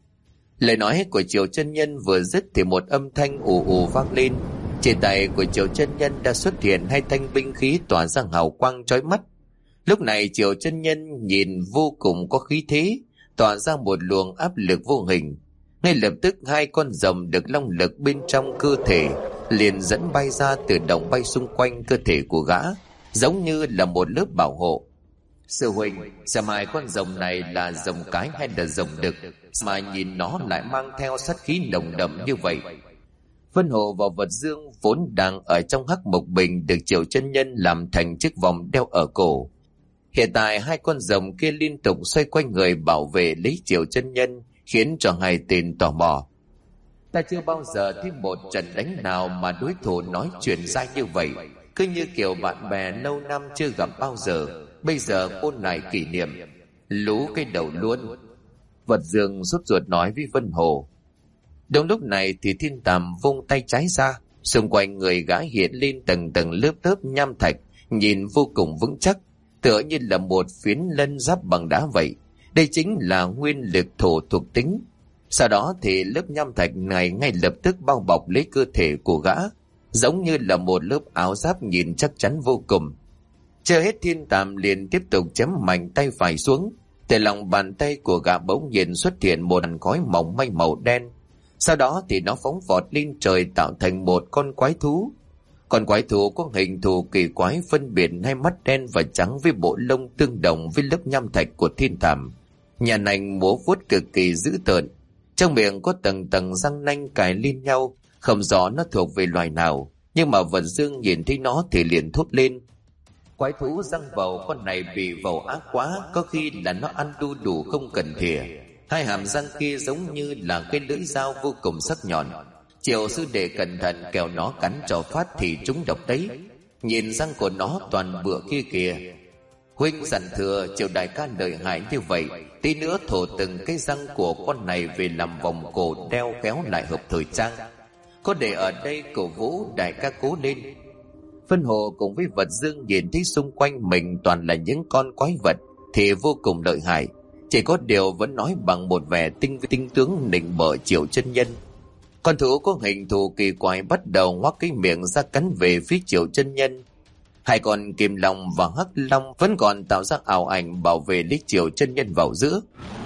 Lời nói của Triệu Chân Nhân vừa dứt thì một âm thanh ù ù vang lên. Trên tay của Triệu Chân Nhân đã xuất hiện hai thanh binh khí tỏa ra hào quang chói mắt. Lúc này Triệu Chân Nhân nhìn vô cùng có khí thế, tỏa ra một luồng áp lực vô hình. Ngay lập tức hai con rồng được long lực bên trong cơ thể liền dẫn bay ra, tự động bay xung quanh cơ thể của gã, giống như là một lớp bảo hộ. Sư huynh, xem hai con rồng này là rồng cái hay là rồng đực mà nhìn nó lại mang theo sát khí nồng đậm như vậy? Vân Hồ và Vật Dương vốn đang ở trong hắc mộc bình được Triệu Chân Nhân làm thành chiếc vòng đeo ở cổ. Hiện tại hai con rồng kia liên tục xoay quanh người bảo vệ lấy Triệu Chân Nhân, khiến cho hai tên tò mò. Ta chưa bao giờ thấy một trận đánh nào mà đối thủ nói chuyện dai như vậy, cứ như kiểu bạn bè lâu năm chưa gặp bao giờ, bây giờ ôn lại kỷ niệm. Lú cái đầu luôn. Vật Dương sốt ruột nói với Vân Hồ. Đúng lúc này thì Thiên Tàm vung tay trái ra, xung quanh người gã hiện lên tầng tầng lớp lớp nham thạch, nhìn vô cùng vững chắc, tựa như là một phiến lân giáp bằng đá vậy. Đây chính là nguyên lực thổ thuộc tính. Sau đó thì lớp nham thạch này ngay lập tức bao bọc lấy cơ thể của gã, giống như là một lớp áo giáp nhìn chắc chắn vô cùng. Chưa hết, Thiên Tàm liền tiếp tục chém mạnh tay phải xuống. Từ lòng bàn tay của gã bỗng nhiên xuất hiện một làn khói mỏng manh màu đen. Sau đó thì nó phóng vọt lên trời tạo thành một con quái thú. Con quái thú có hình thù kỳ quái, phân biệt hai mắt đen và trắng với bộ lông tương đồng với lớp nham thạch của Thiên Tàm. Nhà nành múa vuốt cực kỳ dữ tợn, trong miệng có tầng tầng răng nanh cài lên nhau, không rõ nó thuộc về loài nào. Nhưng mà Vật Dương nhìn thấy nó thì liền thốt lên. Quái thú răng vầu, con này bị vầu ác quá, có khi là nó ăn đu đủ không cần thìa. Hai hàm răng kia giống như là cái lưỡi dao vô cùng sắc nhọn. Triệu sư đệ cẩn thận, kẻo nó cắn cho phát thì trúng độc đấy. Nhìn răng của nó toàn bựa kia kìa. Huynh dặn thừa Triệu đại ca lợi hại như vậy, tí nữa thổ từng cái răng của con này về làm vòng cổ đeo khéo lại hợp thời trang. Có để ở đây cổ vũ đại ca cố lên. Vân Hồ cùng với Vật Dương nhìn thấy xung quanh mình toàn là những con quái vật thì vô cùng lợi hại, chỉ có điều vẫn nói bằng một vẻ tinh tinh tướng nịnh bợ Triệu Chân Nhân. Con thú có hình thù kỳ quái bắt đầu ngoác cái miệng ra cắn về phía Triệu Chân Nhân. Hai con Kim Long và Hắc Long vẫn còn tạo ra ảo ảnh bảo vệ lấy Triệu Chân Nhân vào giữa.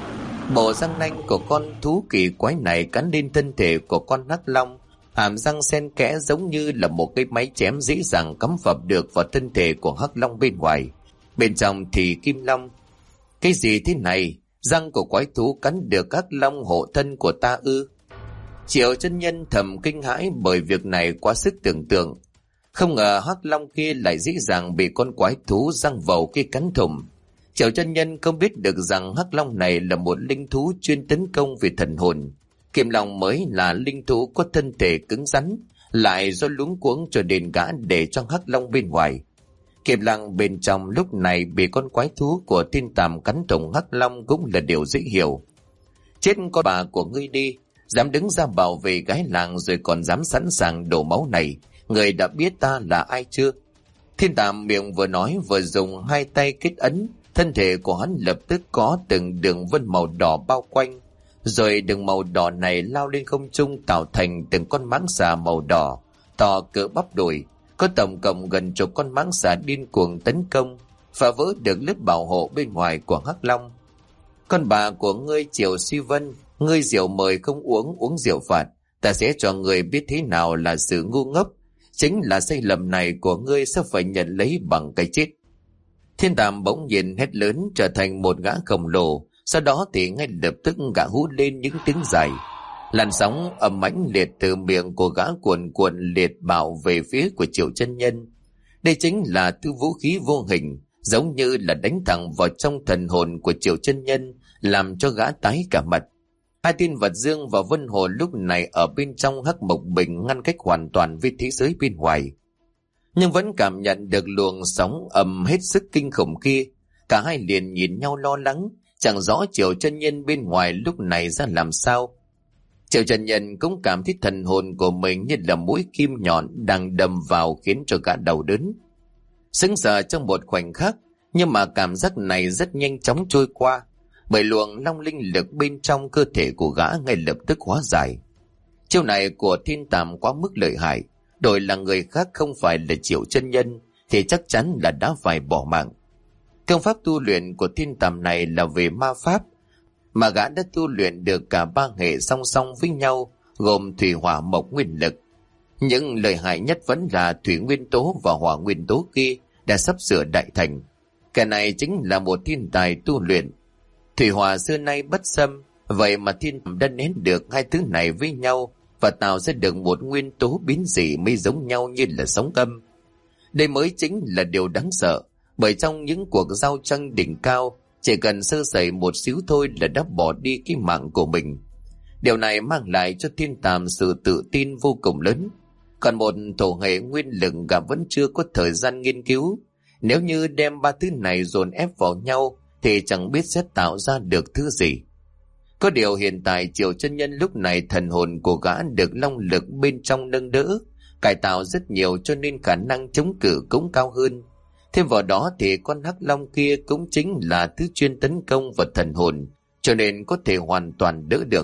Bộ răng nanh của con thú kỳ quái này cắn lên thân thể của con Hắc Long, hàm răng xen kẽ giống như là một cái máy chém dễ dàng cắm phập được vào thân thể của Hắc Long bên ngoài. Bên trong thì Kim Long. Cái gì thế này? Răng của quái thú cắn được Hắc Long hộ thân của ta ư? Triệu Chân Nhân thầm kinh hãi bởi việc này quá sức tưởng tượng. Không ngờ Hắc Long kia lại dễ dàng bị con quái thú răng vầu kia cắn thủng. Triệu Chân Nhân không biết được rằng Hắc Long này là một linh thú chuyên tấn công về thần hồn. Kim Long mới là linh thú có thân thể cứng rắn, lại do luống cuống cho nên gã để cho Hắc Long bên ngoài. Kim Long bên trong lúc này bị con quái thú của Thiên Tàm cắn thủng Hắc Long cũng là điều dễ hiểu. Chết con bà của ngươi đi, dám đứng ra bảo vệ gái làng rồi còn dám sẵn sàng đổ máu này, người đã biết ta là ai chưa? Thiên Tàm miệng vừa nói vừa dùng hai tay kết ấn, thân thể của hắn lập tức có từng đường vân màu đỏ bao quanh, rồi đường màu đỏ này lao lên không trung tạo thành từng con mãng xà màu đỏ to cỡ bắp đùi, có tổng cộng gần chục con mãng xà điên cuồng tấn công, phá vỡ được lớp bảo hộ bên ngoài của Hắc Long. Con bà của ngươi Triệu Suy Vân, ngươi rượu mời không uống, uống rượu phạt, ta sẽ cho ngươi biết thế nào là sự ngu ngốc, chính là sai lầm này của ngươi sẽ phải nhận lấy bằng cái chết. Thiên Tàm bỗng nhiên hét lớn trở thành một gã khổng lồ, sau đó thì ngay lập tức gã hú lên những tiếng dài. Làn sóng ầm mãnh liệt từ miệng của gã cuồn cuộn liệt bạo về phía của Triệu Chân Nhân. Đây chính là thứ vũ khí vô hình, giống như là đánh thẳng vào trong thần hồn của Triệu Chân Nhân, làm cho gã tái cả mặt. Hai tên Vật Dương và Vân Hồ lúc này ở bên trong Hắc Mộc Bình ngăn cách hoàn toàn với thế giới bên ngoài, nhưng vẫn cảm nhận được luồng sóng ầm hết sức kinh khủng kia. Cả hai liền nhìn nhau lo lắng, chẳng rõ Triệu Chân Nhân bên ngoài lúc này ra làm sao. Triệu Chân Nhân cũng cảm thấy thần hồn của mình như là mũi kim nhọn đang đâm vào, khiến cho gã đau đớn. Sững sờ trong một khoảnh khắc, nhưng mà cảm giác này rất nhanh chóng trôi qua, bởi luồng long linh lực bên trong cơ thể của gã ngay lập tức hóa giải. Chiêu này của Thiên Tàm quá mức lợi hại, đổi là người khác không phải là Triệu Chân Nhân thì chắc chắn là đã phải bỏ mạng. Công pháp tu luyện của Thiên Tàm này là về ma pháp, mà gã đã tu luyện được cả ba hệ song song với nhau, gồm thủy hỏa mộc nguyên lực. Nhưng lợi hại nhất vẫn là thủy nguyên tố và hỏa nguyên tố kia đã sắp sửa đại thành. Cái này chính là một thiên tài tu luyện. Thủy hỏa xưa nay bất xâm, vậy mà Thiên Tàm đã nén được hai thứ này với nhau và tạo ra được một nguyên tố biến dị mới giống nhau như là sóng âm. Đây mới chính là điều đáng sợ, bởi trong những cuộc giao tranh đỉnh cao, chỉ cần sơ sẩy một xíu thôi là đã bỏ đi cái mạng của mình. Điều này mang lại cho Thiên Tàm sự tự tin vô cùng lớn. Còn một thổ hệ nguyên lực gã vẫn chưa có thời gian nghiên cứu. Nếu như đem ba thứ này dồn ép vào nhau thì chẳng biết sẽ tạo ra được thứ gì. Có điều hiện tại Triệu Chân Nhân lúc này thần hồn của gã được long lực bên trong nâng đỡ, cải tạo rất nhiều cho nên khả năng chống cự cũng cao hơn. Thêm vào đó thì con Hắc Long kia cũng chính là thứ chuyên tấn công vào thần hồn, cho nên có thể hoàn toàn đỡ được.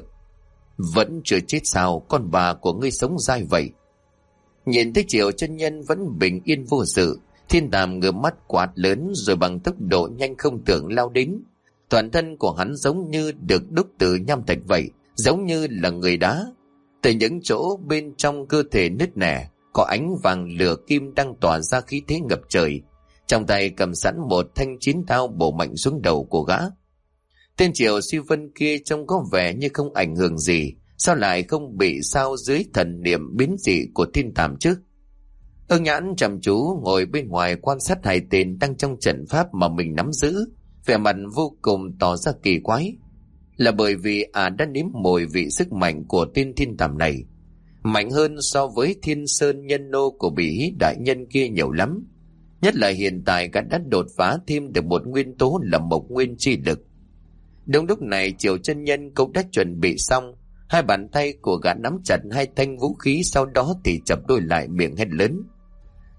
Vẫn chưa chết sao, con bà của ngươi sống dai vậy? Nhìn thấy Triệu Chân Nhân vẫn bình yên vô sự, Thiên Tàm ngửa mắt quát lớn rồi bằng tốc độ nhanh không tưởng lao đến. Toàn thân của hắn giống như được đúc từ nham thạch vậy, giống như là người đá. Từ những chỗ bên trong cơ thể nứt nẻ, có ánh vàng lửa kim đang tỏa ra khí thế ngập trời. Trong tay cầm sẵn một thanh chiến đao bổ mạnh xuống đầu của gã. Tên Triệu Suy Vân kia trông có vẻ như không ảnh hưởng gì, sao lại không bị sao dưới thần niệm biến dị của Thiên Tàm chứ? Ưng Nhãn chăm chú ngồi bên ngoài quan sát hai tên đang trong trận pháp mà mình nắm giữ, vẻ mặt vô cùng tỏ ra kỳ quái. Là bởi vì à đã nếm mùi vị sức mạnh của tên Thiên Tàm này, mạnh hơn so với Thiên Sơn Nhân Nô của Bỉ Hí đại nhân kia nhiều lắm. Nhất là hiện tại gã đã đột phá thêm được một nguyên tố là mộc nguyên chi lực. Đúng lúc này Triệu Chân Nhân cũng đã chuẩn bị xong, hai bàn tay của gã nắm chặt hai thanh vũ khí, sau đó thì chập đôi lại miệng hét lớn: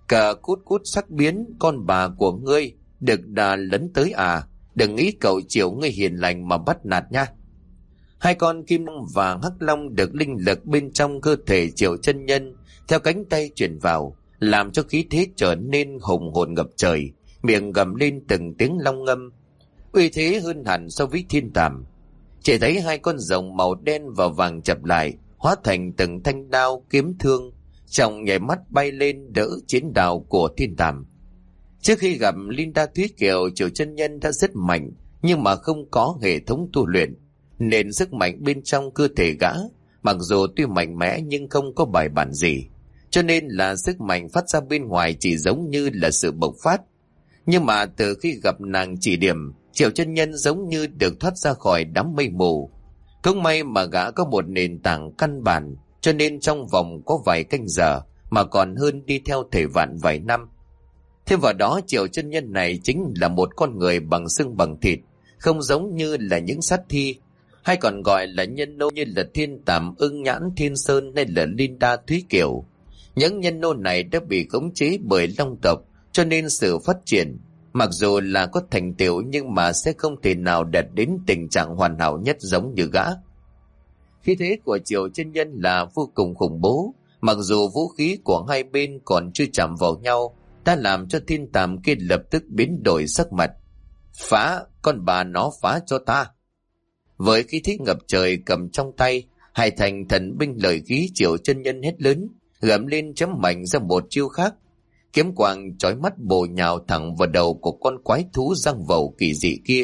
Cờ cút cút sắc biến, con bà của ngươi được đà lấn tới à? Đừng nghĩ cậu Triệu ngươi hiền lành mà bắt nạt nha. Hai con kim long và hắc long được linh lực bên trong cơ thể Triệu chân nhân theo cánh tay truyền vào, làm cho khí thế trở nên hùng hồn ngập trời, miệng gầm lên từng tiếng long ngâm, uy thế hơn hẳn so với thiên tàm. Chỉ thấy hai con rồng màu đen và vàng chập lại, hóa thành từng thanh đao kiếm thương, trong nhảy mắt bay lên đỡ chiến đao của thiên tàm. Trước khi gặp Linda Thúy Kiều, Triệu chân nhân đã rất mạnh, nhưng mà không có hệ thống tu luyện, nên sức mạnh bên trong cơ thể gã mặc dù tuy mạnh mẽ nhưng không có bài bản gì, cho nên là sức mạnh phát ra bên ngoài chỉ giống như là sự bộc phát. Nhưng mà từ khi gặp nàng chỉ điểm, Triệu chân nhân giống như được thoát ra khỏi đám mây mù. Không may mà gã có một nền tảng căn bản, cho nên trong vòng có vài canh giờ mà còn hơn đi theo thể vạn vài năm. Thêm vào đó, Triệu chân nhân này chính là một con người bằng xương bằng thịt, không giống như là những sát thi hay còn gọi là nhân nô như là thiên tàm, ưng nhãn, thiên sơn hay là Linda Thúy Kiều. Những nhân nô này đã bị khống chế bởi long tộc, cho nên sự phát triển mặc dù là có thành tựu nhưng mà sẽ không thể nào đạt đến tình trạng hoàn hảo nhất giống như gã. Khí thế của Triệu chân nhân là vô cùng khủng bố, mặc dù vũ khí của hai bên còn chưa chạm vào nhau đã làm cho thiên tàm kia lập tức biến đổi sắc mặt. Phá, con bà nó phá cho ta. Với khí thế ngập trời cầm trong tay, hai thành thần binh lợi khí, Triệu chân nhân hét lớn, gầm lên chấm mạnh ra một chiêu khác. Kiếm quang chói mắt bổ nhào thẳng vào đầu của con quái thú răng vầu kỳ dị kia.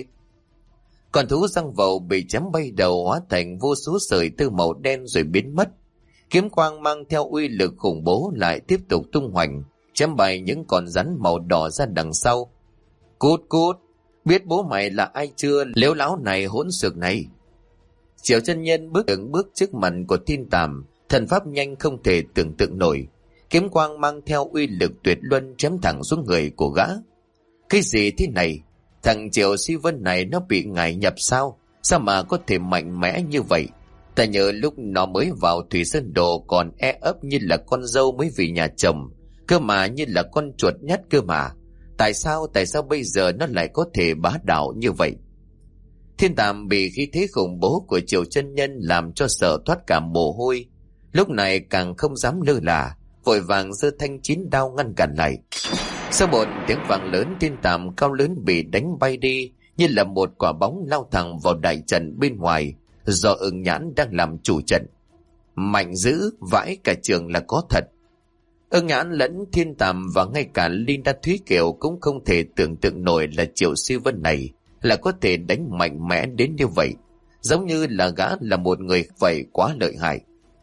Con thú răng vầu bị chém bay đầu, hóa thành vô số sợi tơ màu đen rồi biến mất. Kiếm quang mang theo uy lực khủng bố lại tiếp tục tung hoành, chém bay những con rắn màu đỏ ra đằng sau. Cút cút, biết bố mày là ai chưa, lếu láo này hỗn xược này. Triệu chân nhân bước từng bước trước mặt của thiên tàm, thần pháp nhanh không thể tưởng tượng nổi. Kiếm quang mang theo uy lực tuyệt luân chém thẳng xuống người của gã. Cái gì thế này? Thằng Triệu Si Vân này nó bị ngài nhập sao? Sao mà có thể mạnh mẽ như vậy? Ta nhớ lúc nó mới vào Thủy Sơn Đồ còn e ấp như là con dâu mới về nhà chồng, cơ mà như là con chuột nhắt cơ mà. Tại sao, tại sao bây giờ nó lại có thể bá đạo như vậy? Thiên tàm bị khí thế khủng bố của Triệu chân nhân làm cho sợ thoát cả mồ hôi. Lúc này càng không dám lơ là, vội vàng giơ thanh chín đao ngăn cản lại. Sau một tiếng vang lớn, thiên tàm cao lớn bị đánh bay đi, như là một quả bóng lao thẳng vào đại trận bên ngoài, do Ưng Nhãn đang làm chủ trận. Mạnh dữ, vãi cả trường là có thật. Ưng Nhãn lẫn thiên tàm và ngay cả Linda Thúy Kiều cũng không thể tưởng tượng nổi là Triệu Si Vân này là có thể đánh mạnh mẽ đến như vậy, giống như là gã là một người vậy quá lợi hại.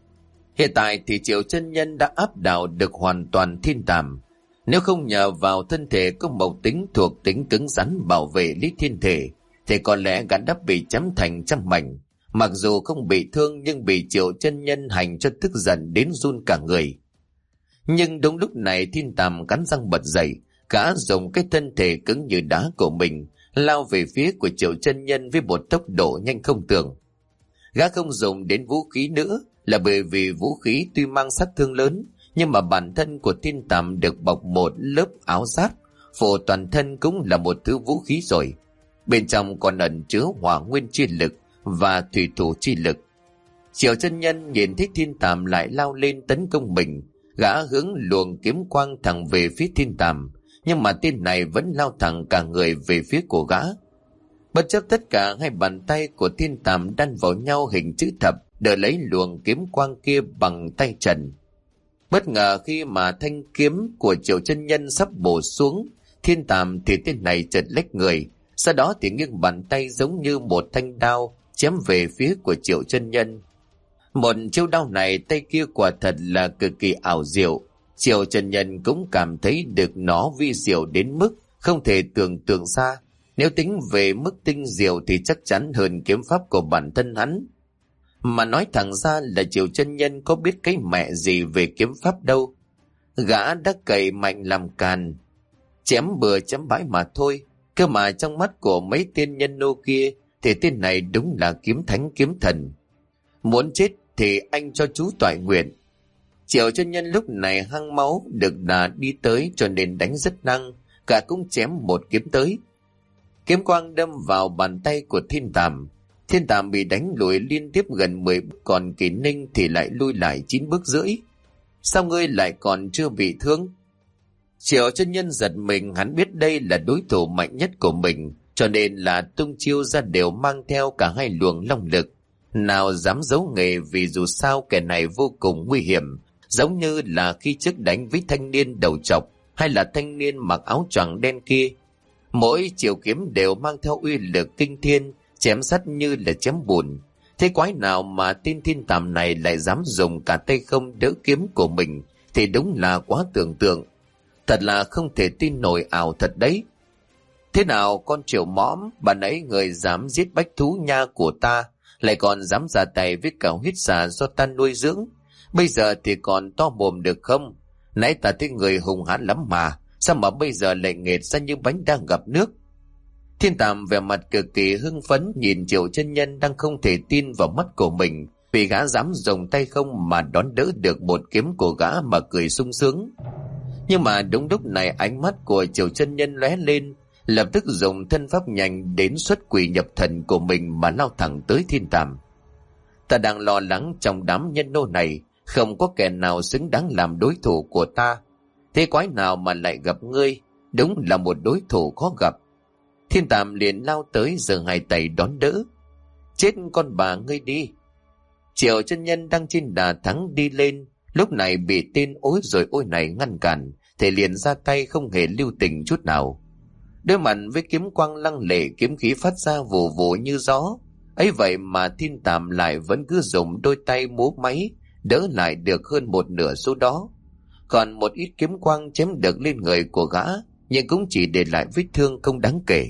Hiện tại thì Triệu chân nhân đã áp đảo được hoàn toàn thiên tàm. Nếu không nhờ vào thân thể có mộc tính thuộc tính cứng rắn bảo vệ lý thiên thể, thì có lẽ gã đã bị chém thành trăm mảnh. Mặc dù không bị thương nhưng bị Triệu chân nhân hành cho tức giận đến run cả người. Nhưng đúng lúc này thiên tàm cắn răng bật dậy, gã dùng cái thân thể cứng như đá của mình lao về phía của Triệu chân nhân với một tốc độ nhanh không tưởng. Gã không dùng đến vũ khí nữa là bởi vì vũ khí tuy mang sát thương lớn, nhưng mà bản thân của thiên tàm được bọc một lớp áo giáp, phủ toàn thân cũng là một thứ vũ khí rồi. Bên trong còn ẩn chứa hỏa nguyên chi lực và thủy thủ chi lực. Triệu chân nhân nhìn thấy thiên tàm lại lao lên tấn công mình, gã hướng luồng kiếm quang thẳng về phía thiên tàm, nhưng mà tên này vẫn lao thẳng cả người về phía của gã. Bất chấp tất cả, hai bàn tay của thiên tàm đan vào nhau hình chữ thập, đỡ lấy luồng kiếm quang kia bằng tay trần. Bất ngờ khi mà thanh kiếm của Triệu chân nhân sắp bổ xuống thiên tàm thì tên này chợt lách người, sau đó thì nghiêng bàn tay giống như một thanh đao chém về phía của Triệu chân nhân. Một chiêu đao này tay kia quả thật là cực kỳ ảo diệu. Triệu chân nhân cũng cảm thấy được nó vi diệu đến mức không thể tưởng tượng ra. Nếu tính về mức tinh diệu thì chắc chắn hơn kiếm pháp của bản thân hắn. Mà nói thẳng ra là Triệu chân nhân có biết cái mẹ gì về kiếm pháp đâu. Gã đã cày mạnh làm càn, chém bừa chém bãi mà thôi. Cơ mà trong mắt của mấy tên nhân nô kia thì tên này đúng là kiếm thánh kiếm thần. Muốn chết thì anh cho chú toại nguyện. Triệu chân nhân lúc này hăng máu được đà đi tới cho nên đánh rất năng, cả cũng chém một kiếm tới. Kiếm quang đâm vào bàn tay của Thiên Tàm. Thiên Tàm bị đánh lùi liên tiếp gần mười bước, còn Kỳ Ninh thì lại lui lại chín bước rưỡi. Sao ngươi lại còn chưa bị thương? Triệu chân nhân giật mình, hắn biết đây là đối thủ mạnh nhất của mình, cho nên là tung chiêu ra đều mang theo cả hai luồng long lực. Nào dám giấu nghề, vì dù sao kẻ này vô cùng nguy hiểm, giống như là khi trước đánh với thanh niên đầu trọc hay là thanh niên mặc áo choàng đen kia. Mỗi chiều kiếm đều mang theo uy lực kinh thiên, chém sắt như là chém bùn. Thế quái nào mà tên Thiên Tàm này lại dám dùng cả tay không đỡ kiếm của mình, thì đúng là quá tưởng tượng. Thật là không thể tin nổi, ảo thật đấy. Thế nào con Triệu mõm, bà nãy người dám giết bách thú nha của ta, lại còn dám ra tay với cả huyết xà do ta nuôi dưỡng. Bây giờ thì còn to mồm được không? Nãy ta thấy người hùng hãn lắm mà, sao mà bây giờ lại nghệt ra như bánh đang gặp nước? Thiên Tàm vẻ mặt cực kỳ hưng phấn nhìn Triệu chân nhân đang không thể tin vào mắt của mình, vì gã dám dùng tay không mà đón đỡ được một kiếm của gã mà cười sung sướng. Nhưng mà đúng lúc này ánh mắt của Triệu chân nhân lóe lên, lập tức dùng thân pháp nhanh đến xuất quỷ nhập thần của mình mà lao thẳng tới Thiên Tàm. Ta đang lo lắng trong đám nhân nô này không có kẻ nào xứng đáng làm đối thủ của ta. Thế quái nào mà lại gặp ngươi, đúng là một đối thủ khó gặp. Thiên Tàm liền lao tới giơ hai tay đón đỡ. Chết con bà ngươi đi! Triệu chân nhân đang trên đà thắng đi lên, lúc này bị tên ối rồi ôi này ngăn cản, thì liền ra tay không hề lưu tình chút nào. Đối mặt với kiếm quang lăng lệ, kiếm khí phát ra vù vù như gió. Ấy vậy mà Thiên Tàm lại vẫn cứ dùng đôi tay múa máy đỡ lại được hơn một nửa số đó. Còn một ít kiếm quang chém được lên người của gã, nhưng cũng chỉ để lại vết thương không đáng kể.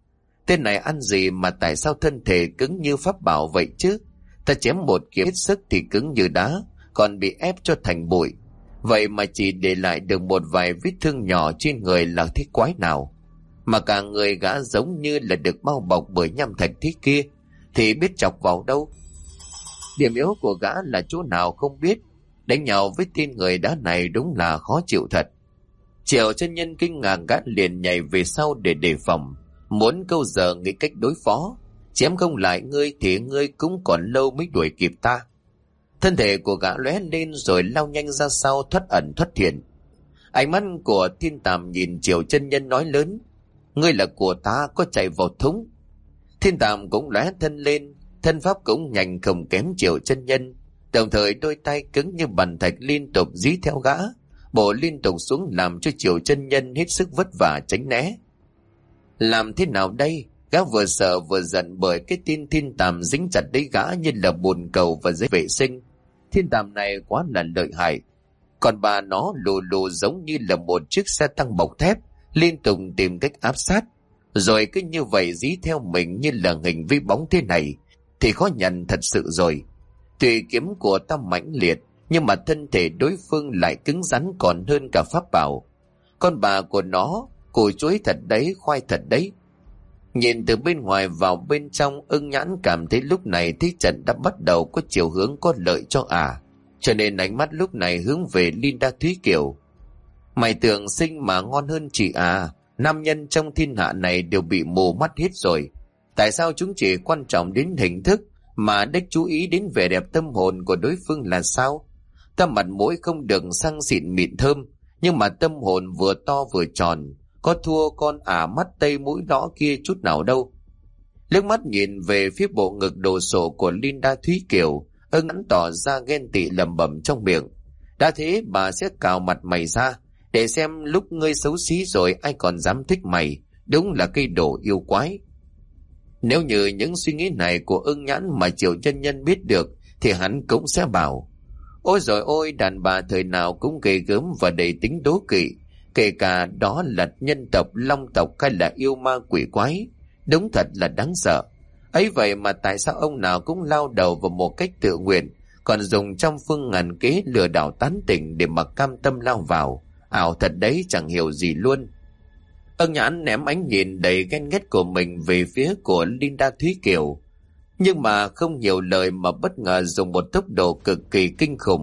Tên này ăn gì mà tại sao thân thể cứng như pháp bảo vậy chứ? Ta chém một kiếm hết sức thì cứng như đá, còn bị ép cho thành bụi. Vậy mà chỉ để lại được một vài vết thương nhỏ trên người là thế quái nào? Mà cả người gã giống như là được bao bọc bởi nham thạch thế kia, thì biết chọc vào đâu. Điểm yếu của gã là chỗ nào không biết, đánh nhau với tên người đá này đúng là khó chịu thật. Triệu chân nhân kinh ngạc, gã liền nhảy về sau để đề phòng, muốn câu giờ nghĩ cách đối phó. Chém không lại ngươi thì ngươi cũng còn lâu mới đuổi kịp ta. Thân thể của gã lóe lên rồi lao nhanh ra sau, thoát ẩn thoát hiện. Ánh mắt của Thiên Tàm nhìn Triệu chân nhân nói lớn: ngươi là của ta, có chạy vào thúng. Thiên Tàm cũng lóe thân lên, thân pháp cũng nhanh không kém Triệu chân nhân, đồng thời đôi tay cứng như bàn thạch liên tục dí theo gã, bổ liên tục xuống làm cho Triệu chân nhân hết sức vất vả tránh né. Làm thế nào đây? Gã vừa sợ vừa giận bởi cái tin Thiên Tàm dính chặt lấy gã như là bồn cầu và giấy vệ sinh. Thiên Tàm này quá là lợi hại, còn bà nó lù lù giống như là một chiếc xe tăng bọc thép, liên tục tìm cách áp sát, rồi cứ như vậy dí theo mình như là hình với bóng thế này thì khó nhận thật sự rồi. Tuy kiếm của ta mãnh liệt, nhưng mà thân thể đối phương lại cứng rắn còn hơn cả pháp bảo. Con bà của nó cùi chuối thật đấy, khoai thật đấy. Nhìn từ bên ngoài vào bên trong, Ưng Nhãn cảm thấy lúc này thế trận đã bắt đầu có chiều hướng có lợi cho ả, à, cho nên ánh mắt lúc này hướng về Linda Thúy Kiều. Mày tưởng xinh mà ngon hơn chị à? Nam nhân trong thiên hạ này đều bị mù mắt hết rồi. Tại sao chúng chỉ quan trọng đến hình thức mà đếch chú ý đến vẻ đẹp tâm hồn của đối phương là sao? Ta mặt mũi không được sang xịn mịn thơm, nhưng mà tâm hồn vừa to vừa tròn, có thua con ả mắt tây mũi lõ kia chút nào đâu. Liếc mắt nhìn về phía bộ ngực đồ sộ của Linda Thúy Kiều, Ưng Nhãn tỏ ra ghen tị lẩm bẩm trong miệng: đã thế bà sẽ cào mặt mày ra, để xem lúc ngươi xấu xí rồi ai còn dám thích mày. Đúng là cây đồ yêu quái. Nếu như những suy nghĩ này của Ưng Nhãn mà Triệu chân nhân biết được thì hắn cũng sẽ bảo: ôi rồi ôi, đàn bà thời nào cũng ghê gớm và đầy tính đố kỵ, kể cả đó là nhân tộc, long tộc hay là yêu ma quỷ quái. Đúng thật là đáng sợ. Ấy vậy mà tại sao ông nào cũng lao đầu vào một cách tự nguyện, còn dùng trăm phương ngàn kế lừa đảo tán tỉnh để mà cam tâm lao vào. Ảo thật đấy, chẳng hiểu gì luôn. Ưng Nhãn ném ánh nhìn đầy ghen ghét của mình về phía của Linda Thúy Kiều, nhưng mà không nhiều lời mà bất ngờ dùng một tốc độ cực kỳ kinh khủng,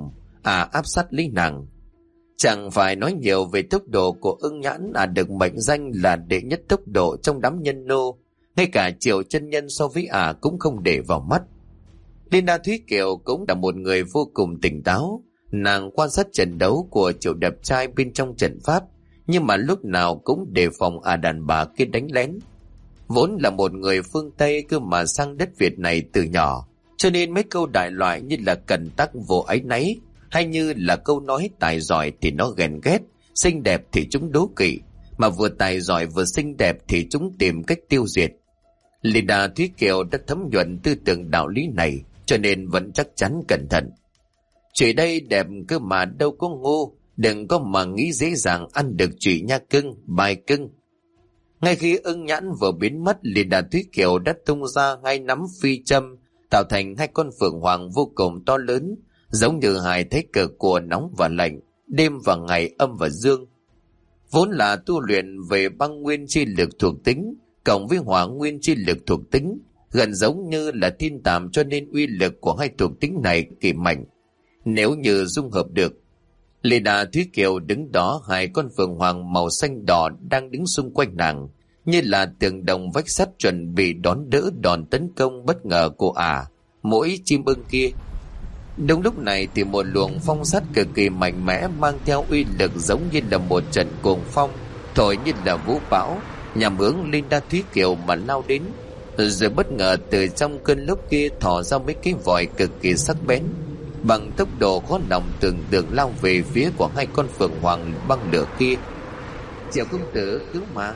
à áp sát lấy nàng. Chẳng phải nói nhiều về tốc độ của ưng nhãn, à được mệnh danh là đệ nhất tốc độ trong đám nhân nô. Ngay cả Triệu chân nhân so với ả cũng không để vào mắt. Linda Thúy Kiều cũng là một người vô cùng tỉnh táo. Nàng quan sát trận đấu của Triệu đẹp trai bên trong trận pháp, nhưng mà lúc nào cũng đề phòng ả đàn bà kia đánh lén. Vốn là một người phương Tây cơ mà sang đất Việt này từ nhỏ, cho nên mấy câu đại loại như là cần tắc vô áy náy, hay như là câu nói tài giỏi thì nó ghen ghét, xinh đẹp thì chúng đố kỵ, mà vừa tài giỏi vừa xinh đẹp thì chúng tìm cách tiêu diệt. Linda Thúy Kiều đã thấm nhuần tư tưởng đạo lý này, cho nên vẫn chắc chắn cẩn thận. Chị đây đẹp cơ mà đâu có ngu, đừng có mà nghĩ dễ dàng ăn được chị nha cưng, bài cưng. Ngay khi ưng nhãn vừa biến mất, Linda Thúy Kiều đã tung ra hai nắm phi châm, tạo thành hai con phượng hoàng vô cùng to lớn, giống như hai thế cờ của nóng và lạnh, đêm và ngày, âm và dương. Vốn là tu luyện về băng nguyên chi lực thuộc tính, cộng với hỏa nguyên chi lực thuộc tính, gần giống như là thiên tàm, cho nên uy lực của hai thuộc tính này kỳ mạnh. Nếu như dung hợp được, Linda Thúy Kiều đứng đó, hai con phượng hoàng màu xanh đỏ đang đứng xung quanh nàng, như là tường đồng vách sắt chuẩn bị đón đỡ đòn tấn công bất ngờ của ả, mỗi chim ưng kia. Đúng lúc này thì một luồng phong sắt cực kỳ mạnh mẽ mang theo uy lực giống như là một trận cuồng phong, thổi như là vũ bão, nhằm hướng Linda Thúy Kiều mà lao đến. Rồi bất ngờ từ trong cơn lốc kia thò ra mấy cái vòi cực kỳ sắc bén, bằng tốc độ khó lòng tưởng tượng lao về phía của hai con phượng hoàng băng lửa kia. Triệu công tử cứu mà!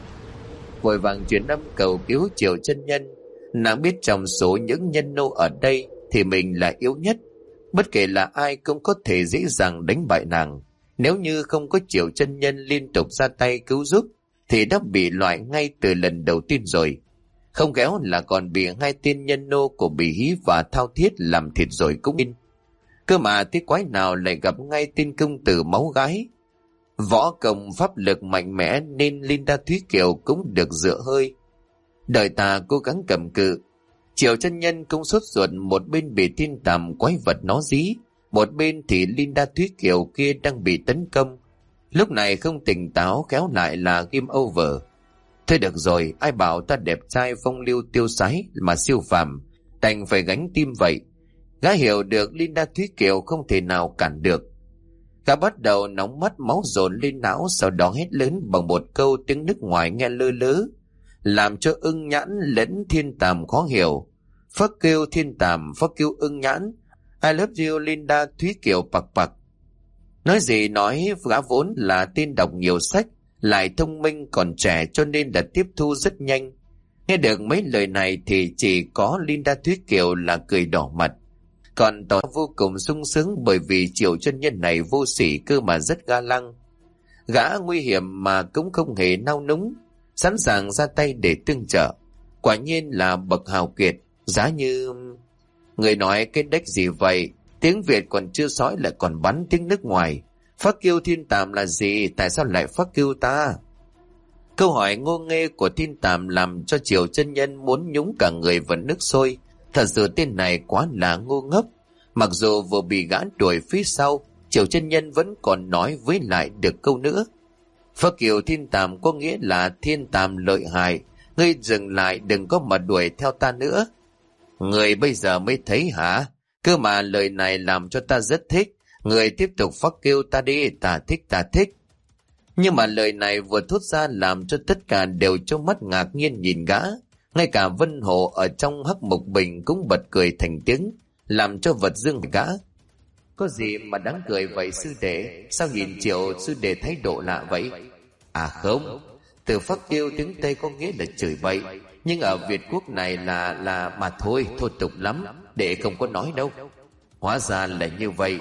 Vội vàng truyền âm cầu cứu Triệu chân nhân. Nàng biết trong số những nhân nô ở đây thì mình là yếu nhất, bất kể là ai cũng có thể dễ dàng đánh bại nàng. Nếu như không có Triệu chân nhân liên tục ra tay cứu giúp thì đã bị loại ngay từ lần đầu tiên rồi. Không khéo là còn bị hai tên nhân nô của Bỉ Hí và Thao Thiết làm thịt rồi cũng in. Cơ mà thế quái nào lại gặp ngay tên công tử máu gái. Võ công pháp lực mạnh mẽ nên Linda Thúy Kiều cũng được dựa hơi. Đời ta cố gắng cầm cự, Triệu chân nhân cũng sốt ruột, một bên bị thiên tàm quái vật nó dí, một bên thì Linda Thúy Kiều kia đang bị tấn công. Lúc này không tỉnh táo khéo lại là game over. Thôi được rồi, ai bảo ta đẹp trai phong lưu tiêu sái mà siêu phàm, đành phải gánh tim vậy. Gã hiểu được Linda Thúy Kiều không thể nào cản được. Gã bắt đầu nóng mắt, máu dồn lên não, sau đó hét lớn bằng một câu tiếng nước ngoài nghe lơ lớ, làm cho ưng nhãn lẫn thiên tàm khó hiểu. Fuck you thiên tàm, fuck you ưng nhãn, I love you Linda Thúy Kiều bạc bạc. Nói gì nói, gã vốn là tên đọc nhiều sách, lại thông minh còn trẻ cho nên đã tiếp thu rất nhanh. Nghe được mấy lời này thì chỉ có Linda Thúy Kiều là cười đỏ mặt, còn tỏ vô cùng sung sướng bởi vì Triệu chân nhân này vô sỉ cơ mà rất ga lăng. Gã nguy hiểm mà cũng không hề nao núng, sẵn sàng ra tay để tương trợ. Quả nhiên là bậc hào kiệt, giá như... Người nói cái đếch gì vậy? Tiếng Việt còn chưa sói lại còn bắn tiếng nước ngoài. Fuck you thiên tàm là gì? Tại sao lại fuck you ta? Câu hỏi ngô nghê của thiên tàm làm cho Triệu chân nhân muốn nhúng cả người vào nước sôi. Thật sự tên này quá là ngu ngốc. Mặc dù vừa bị gã đuổi phía sau, Triệu chân nhân vẫn còn nói với lại được câu nữa. Fuck you thiên tàm có nghĩa là thiên tàm lợi hại, ngươi dừng lại, đừng có mà đuổi theo ta nữa. Người bây giờ mới thấy hả? Cơ mà lời này làm cho ta rất thích. Người tiếp tục fuck you ta đi, ta thích ta thích. Nhưng mà lời này vừa thốt ra làm cho tất cả đều trông mắt ngạc nhiên nhìn gã. Ngay cả Vân Hồ ở trong hắc mục bình cũng bật cười thành tiếng, làm cho vật dương gã. Có gì mà đáng cười vậy sư đệ? Sao nhìn Triệu sư đệ thái độ lạ vậy? À không, từ fuck you tiếng Tây có nghĩa là chửi bậy, nhưng ở Việt Quốc này là là mà thôi, thô tục lắm, đệ không có nói đâu. Hóa ra là như vậy.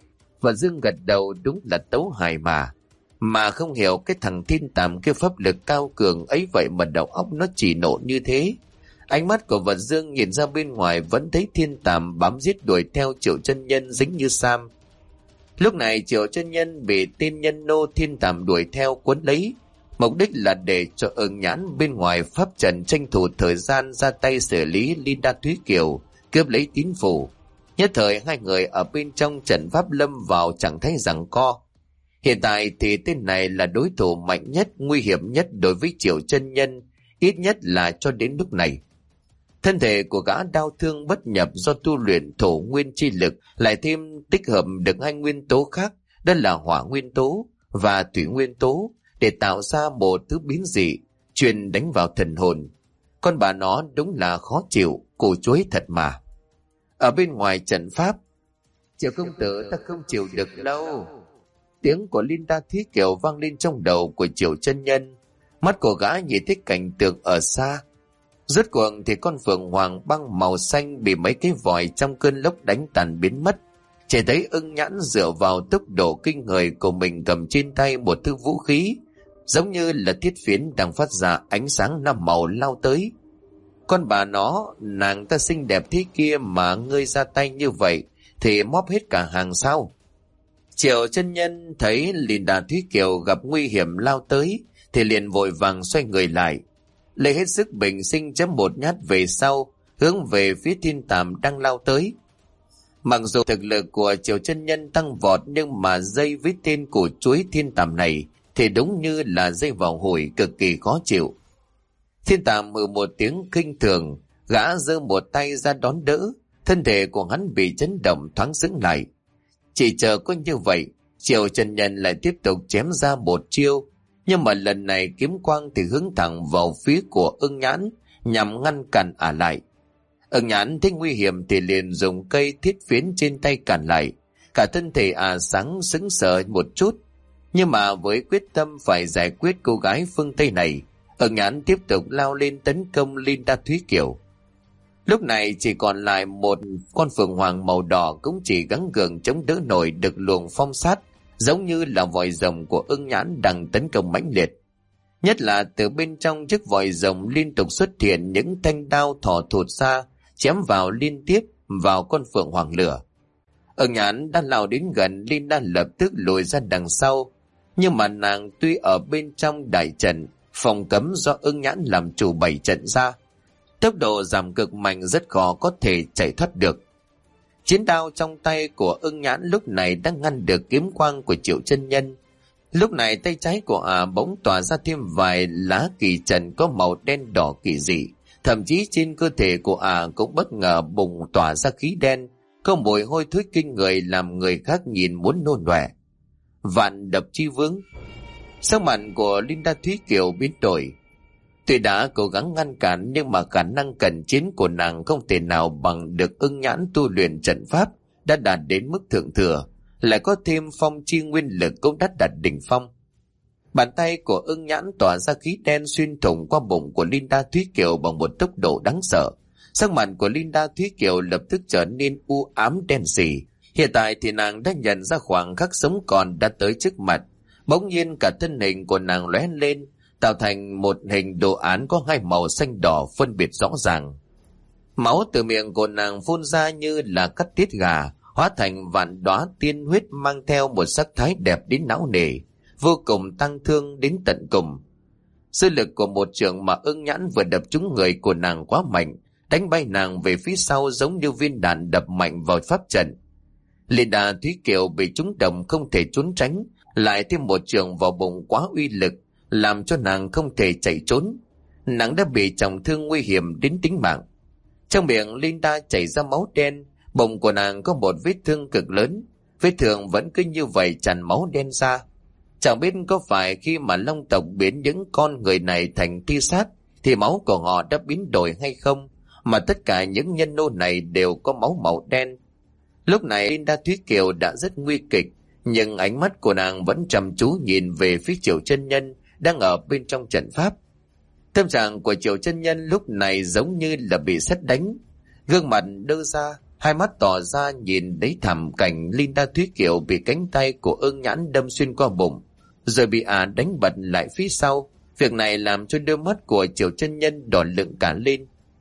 Và Dương gật đầu, đúng là tấu hài mà. Mà không hiểu cái thằng thiên tàm kia pháp lực cao cường ấy vậy mà đầu óc nó chỉ nổ như thế. Ánh mắt của vật Dương nhìn ra bên ngoài vẫn thấy thiên tàm bám giết đuổi theo Triệu chân nhân dính như sam. Lúc này Triệu chân nhân bị tên nhân nô thiên tàm đuổi theo cuốn lấy, mục đích là để cho ưng nhãn bên ngoài pháp trận tranh thủ thời gian ra tay xử lý Linda Thúy Kiều, cướp lấy tín phủ. Nhất thời hai người ở bên trong trận pháp lâm vào chẳng thấy giằng co. Hiện tại thì tên này là đối thủ mạnh nhất, nguy hiểm nhất đối với Triệu Chân Nhân, ít nhất là cho đến lúc này. Thân thể của gã đau thương bất nhập do tu luyện thổ nguyên chi lực, lại thêm tích hợp được hai nguyên tố khác, đó là hỏa nguyên tố và thủy nguyên tố, để tạo ra một thứ biến dị, truyền đánh vào thần hồn. Con bà nó đúng là khó chịu, củ chuối thật mà. Ở bên ngoài trận pháp, Triệu công tử, ta không chịu được lâu. Tiếng của Linda Thúy Kiều vang lên trong đầu của Triệu Chân Nhân. Mắt của gã nhìn thấy cảnh tượng ở xa. Rốt cuộc thì con phượng hoàng băng màu xanh bị mấy cái vòi trong cơn lốc đánh tàn biến mất. Chỉ thấy Ưng Nhãn dựa vào tốc độ kinh người của mình cầm trên tay một thứ vũ khí, giống như là thiết phiến đang phát ra ánh sáng năm màu lao tới. Con bà nó, nàng ta xinh đẹp thế kia mà ngươi ra tay như vậy thì móp hết cả hàng sao? Triệu Chân Nhân thấy Linda Thúy Kiều gặp nguy hiểm lao tới thì liền vội vàng xoay người lại, lấy hết sức bình sinh chấm một nhát về sau, hướng về phía thiên tàm đang lao tới. Mặc dù thực lực của Triệu Chân Nhân tăng vọt, nhưng mà dây với tên củ chuối thiên tàm này thì đúng như là dây vào hủi, cực kỳ khó chịu. Thiên tàm hừ một tiếng khinh thường, gã giơ một tay ra đón đỡ, thân thể của hắn bị chấn động thoáng dững lại. Chỉ chờ có như vậy, Triệu Chân Nhân lại tiếp tục chém ra một chiêu, nhưng mà lần này kiếm quang thì hướng thẳng vào phía của Ưng Nhãn, nhằm ngăn cản ả lại. Ưng Nhãn thấy nguy hiểm thì liền dùng cây thiết phiến trên tay cản lại. Cả thân thể ả sáng sững sờ một chút, nhưng mà với quyết tâm phải giải quyết cô gái phương Tây này, Ưng Nhãn tiếp tục lao lên tấn công Linda Thúy Kiều. Lúc này chỉ còn lại một con phượng hoàng màu đỏ, cũng chỉ gắng gượng chống đỡ nổi được luồng phong sát, giống như là vòi rồng của Ưng Nhãn đang tấn công mãnh liệt. Nhất là từ bên trong chiếc vòi rồng liên tục xuất hiện những thanh đao thò thụt ra, chém vào liên tiếp vào con phượng hoàng lửa. Ưng Nhãn đã lao đến gần, Linda lập tức lùi ra đằng sau, nhưng mà nàng tuy ở bên trong đại trận phòng cấm do Ưng Nhãn làm chủ bày trận ra, tốc độ giảm cực mạnh, rất khó có thể chạy thoát được. Chiến đao trong tay của Ưng Nhãn lúc này đang ngăn được kiếm quang của Triệu Chân Nhân. Lúc này tay trái của ả bỗng tỏa ra thêm vài lá kỳ trần có màu đen đỏ kỳ dị, thậm chí trên cơ thể của ả cũng bất ngờ bùng tỏa ra khí đen, có mùi hôi thối kinh người làm người khác nhìn muốn nôn ọe. Vạn độc chi vướng. Sắc mặt của Linda Thúy Kiều biến đổi. Tuy đã cố gắng ngăn cản, nhưng mà khả năng cận chiến của nàng không thể nào bằng được Ưng Nhãn tu luyện trận pháp đã đạt đến mức thượng thừa, lại có thêm phong chi nguyên lực cũng đã đạt đỉnh phong. Bàn tay của Ưng Nhãn tỏa ra khí đen xuyên thủng qua bụng của Linda Thúy Kiều bằng một tốc độ đáng sợ. Sắc mặt của Linda Thúy Kiều lập tức trở nên u ám đen sì. Hiện tại thì nàng đã nhận ra khoảng khắc sống còn đã tới trước mặt. Bỗng nhiên cả thân hình của nàng lóe lên, tạo thành một hình đồ án có hai màu xanh đỏ phân biệt rõ ràng. Máu từ miệng của nàng phun ra như là cắt tiết gà, hóa thành vạn đóa tiên huyết mang theo một sắc thái đẹp đến não nề, vô cùng tăng thương đến tận cùng. Sư lực của một trường mà Ưng Nhãn vừa đập trúng người của nàng quá mạnh, đánh bay nàng về phía sau giống như viên đạn đập mạnh vào pháp trận. Linda Thúy Kiều bị trúng độc không thể trốn tránh, lại thêm một trường vào bụng quá uy lực, làm cho nàng không thể chạy trốn. Nàng đã bị trọng thương nguy hiểm đến tính mạng. Trong miệng Linda chảy ra máu đen, bụng của nàng có một vết thương cực lớn, vết thương vẫn cứ như vậy tràn máu đen ra. Chẳng biết có phải khi mà Long tộc biến những con người này thành thi sát thì máu của họ đã biến đổi hay không, mà tất cả những nhân nô này đều có máu màu đen. Lúc này Linda Thúy Kiều đã rất nguy kịch, nhưng ánh mắt của nàng vẫn chăm chú nhìn về phía Triệu Chân Nhân đang ở bên trong trận pháp. Tâm trạng của Triệu Chân Nhân lúc này giống như là bị sét đánh, gương mặt đơ ra, hai mắt tỏ ra nhìn thấy thảm cảnh Linda Thúy Kiều bị cánh tay của Ưng Nhãn đâm xuyên qua bụng, rồi bị ả đánh bật lại phía sau. Việc này làm cho đôi mắt của Triệu Chân Nhân đỏ lựng cả lên.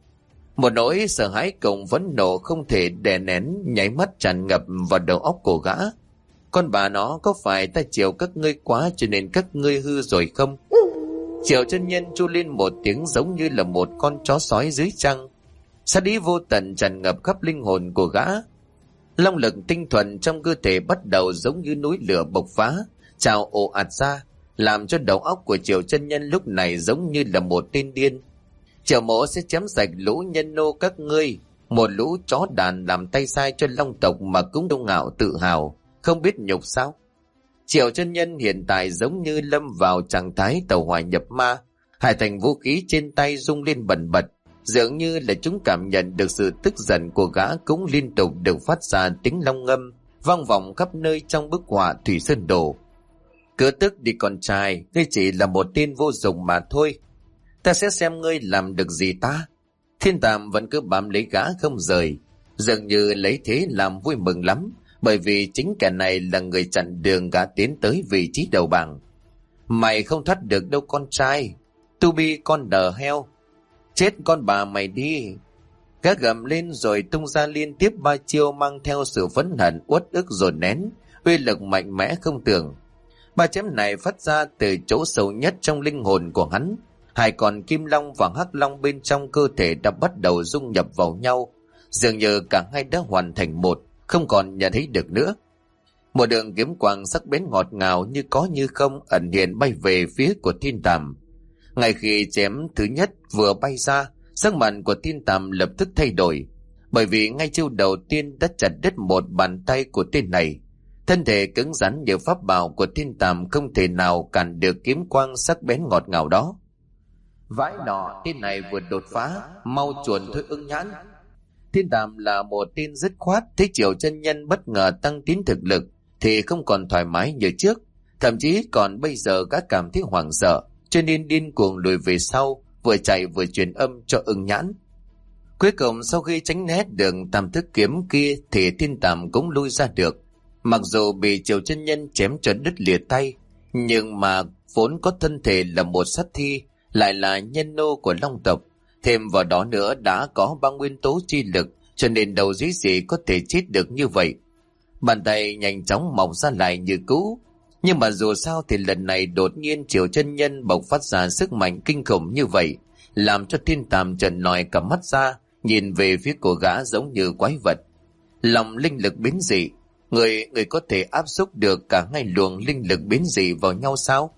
Một nỗi sợ hãi cùng phẫn nộ không thể đè nén nháy mắt tràn ngập vào đầu óc của gã. Con bà nó, có phải ta chiều các ngươi quá cho nên các ngươi hư rồi không? Triệu Chân Nhân chu lên một tiếng giống như là một con chó sói dưới trăng. Sát ý vô tận tràn ngập khắp linh hồn của gã. Long lực tinh thuần trong cơ thể bắt đầu giống như núi lửa bộc phá, trào ồ ạt ra, làm cho đầu óc của Triệu chân nhân lúc này giống như là một tên điên. Triệu mỗ sẽ chém sạch lũ nhân nô các ngươi, một lũ chó đàn làm tay sai cho Long tộc mà cũng đông ngạo tự hào, không biết nhục sao? Triệu chân nhân hiện tại giống như lâm vào trạng thái tàu hỏa nhập ma, hai thành vũ khí trên tay rung lên bần bật, dường như là chúng cảm nhận được sự tức giận của gã, cũng liên tục được phát ra tiếng long ngâm vang vọng khắp nơi trong bức họa Thủy Sơn Đồ. Cứ tức đi con trai, ngươi chỉ là một tên vô dụng mà thôi. Ta sẽ xem ngươi làm được gì ta. Thiên Tàm vẫn cứ bám lấy gã không rời, dường như lấy thế làm vui mừng lắm, bởi vì chính kẻ này là người chặn đường gã tiến tới vị trí đầu bảng. Mày không thoát được đâu con trai, tu bi con đờ heo, chết con bà mày đi. Gã gầm lên rồi tung ra liên tiếp ba chiêu mang theo sự phẫn hận, uất ức dồn nén, uy lực mạnh mẽ không tưởng. Ba chém này phát ra từ chỗ sâu nhất trong linh hồn của hắn. Hai con kim long và hắc long bên trong cơ thể đã bắt đầu dung nhập vào nhau, dường như cả hai đã hoàn thành một, không còn nhận thấy được nữa. Một đường kiếm quang sắc bén ngọt ngào như có như không ẩn hiện bay về phía của Thiên Tàm. Ngay khi chém thứ nhất vừa bay ra, sắc mặt của Thiên Tàm lập tức thay đổi, bởi vì ngay chiêu đầu tiên đã chặt đứt một bàn tay của tên này. Thân thể cứng rắn như pháp bảo của Thiên Tàm không thể nào cản được kiếm quang sắc bén ngọt ngào đó. Vãi nọ, tên này vừa đột phá, mau chuồn thôi ưng nhãn. Thiên Tàm là một tên dứt khoát, thấy Triệu chân nhân bất ngờ tăng tiến thực lực thì không còn thoải mái như trước, thậm chí còn bây giờ gã cảm thấy hoảng sợ, cho nên điên cuồng lùi về sau, vừa chạy vừa truyền âm cho ưng nhãn. Cuối cùng sau khi tránh né đường tam thức kiếm kia thì Thiên Tàm cũng lui ra được. Mặc dù bị Triệu chân nhân chém cho đứt lìa tay, nhưng mà vốn có thân thể là một sát thi, lại là nhân nô của Long tộc, thêm vào đó nữa đã có ba nguyên tố chi lực, cho nên đầu dĩ gì có thể chết được như vậy. Bàn tay nhanh chóng mọc ra lại như cũ, nhưng mà dù sao thì lần này đột nhiên Triệu chân nhân bộc phát ra sức mạnh kinh khủng như vậy, làm cho Thiên Tàm trợn lòi cả mắt ra, nhìn về phía của gã giống như quái vật. Lòng linh lực biến dị, người người có thể áp xúc được cả hai luồng linh lực biến dị vào nhau sao?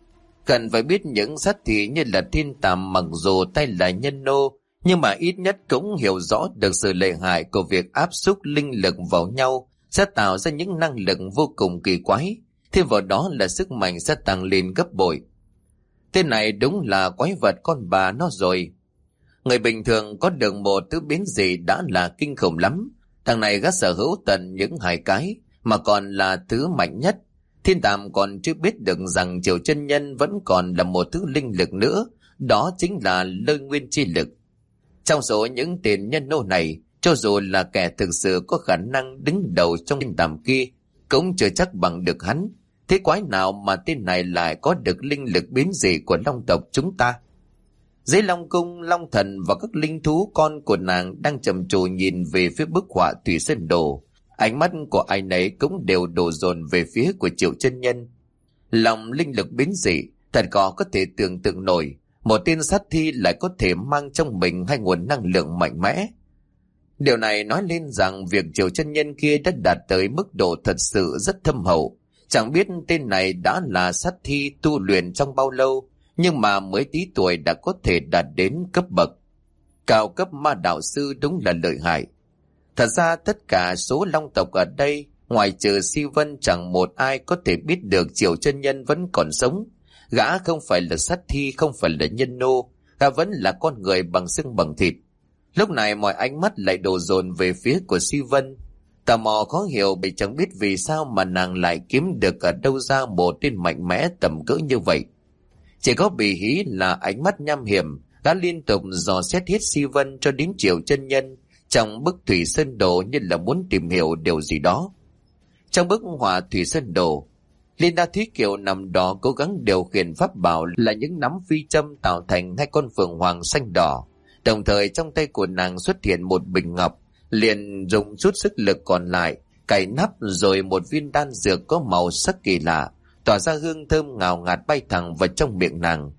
Cần phải biết những sát thị như là Thiên Tàm mặc dù tay là nhân nô, nhưng mà ít nhất cũng hiểu rõ được sự lợi hại của việc áp xúc linh lực vào nhau sẽ tạo ra những năng lực vô cùng kỳ quái, thêm vào đó là sức mạnh sẽ tăng lên gấp bội. Tên này đúng là quái vật con bà nó rồi. Người bình thường có được một thứ biến dị đã là kinh khủng lắm, thằng này gã sở hữu tận những hai cái mà còn là thứ mạnh nhất. Thiên Tàm còn chưa biết được rằng Triệu chân nhân vẫn còn là một thứ linh lực nữa, đó chính là lôi nguyên chi lực. Trong số những tên nhân nô này, cho dù là kẻ thực sự có khả năng đứng đầu trong Thiên Tàm kia, cũng chưa chắc bằng được hắn. Thế quái nào mà tên này lại có được linh lực biến dị của Long tộc chúng ta? Dưới Long cung, Long thần và các linh thú con của nàng đang trầm trồ nhìn về phía bức họa Thủy Sơn Đồ. Ánh mắt của ai nấy cũng đều đổ dồn về phía của Triệu chân nhân. Lòng linh lực biến dị, thật có có thể tưởng tượng nổi, một tên sát thi lại có thể mang trong mình hai nguồn năng lượng mạnh mẽ. Điều này nói lên rằng việc Triệu chân nhân kia đã đạt tới mức độ thật sự rất thâm hậu. Chẳng biết tên này đã là sát thi tu luyện trong bao lâu, nhưng mà mới tí tuổi đã có thể đạt đến cấp bậc cao cấp ma đạo sư, đúng là lợi hại. Thật ra tất cả số long tộc ở đây, ngoài trừ Si Vân, chẳng một ai có thể biết được Triệu chân nhân vẫn còn sống. Gã không phải là sát thi, không phải là nhân nô, gã vẫn là con người bằng xương bằng thịt. Lúc này mọi ánh mắt lại đổ dồn về phía của Si Vân. Tò mò khó hiểu vì chẳng biết vì sao mà nàng lại kiếm được ở đâu ra một tên mạnh mẽ tầm cỡ như vậy. Chỉ có Bì Hí là ánh mắt nham hiểm, gã liên tục dò xét hết Si Vân cho đến Triệu chân nhân trong bức Thủy Sơn Đồ như là muốn tìm hiểu điều gì đó. Trong bức họa Thủy Sơn Đồ, Liên Đa Thúy Kiều nằm đó cố gắng điều khiển pháp bảo là những nắm phi châm tạo thành hai con phượng hoàng xanh đỏ. Đồng thời trong tay của nàng xuất hiện một bình ngọc, liền dùng chút sức lực còn lại cài nắp, rồi một viên đan dược có màu sắc kỳ lạ tỏa ra hương thơm ngào ngạt bay thẳng vào trong miệng nàng.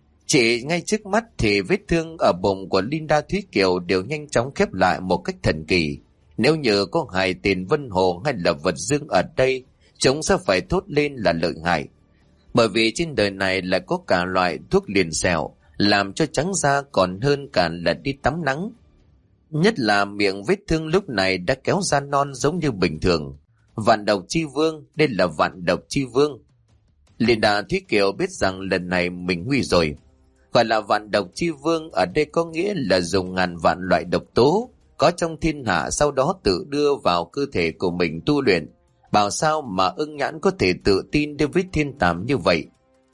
Chỉ ngay trước mắt thì vết thương ở bụng của Linda Thúy Kiều đều nhanh chóng khép lại một cách thần kỳ. Nếu như có hai tên Vân Hồ hay là Vật Dương ở đây, chúng sẽ phải thốt lên là lợi hại. Bởi vì trên đời này lại có cả loại thuốc liền xẹo, làm cho trắng da còn hơn cả là đi tắm nắng. Nhất là miệng vết thương lúc này đã kéo ra non giống như bình thường. Vạn độc chi vương, đây là vạn độc chi vương. Liên Đà Thúy Kiều biết rằng lần này mình nguy rồi. Gọi là vạn độc chi vương ở đây có nghĩa là dùng ngàn vạn loại độc tố có trong thiên hạ, sau đó tự đưa vào cơ thể của mình tu luyện. Bảo sao mà Ưng Nhãn có thể tự tin đối với thiên tàm như vậy.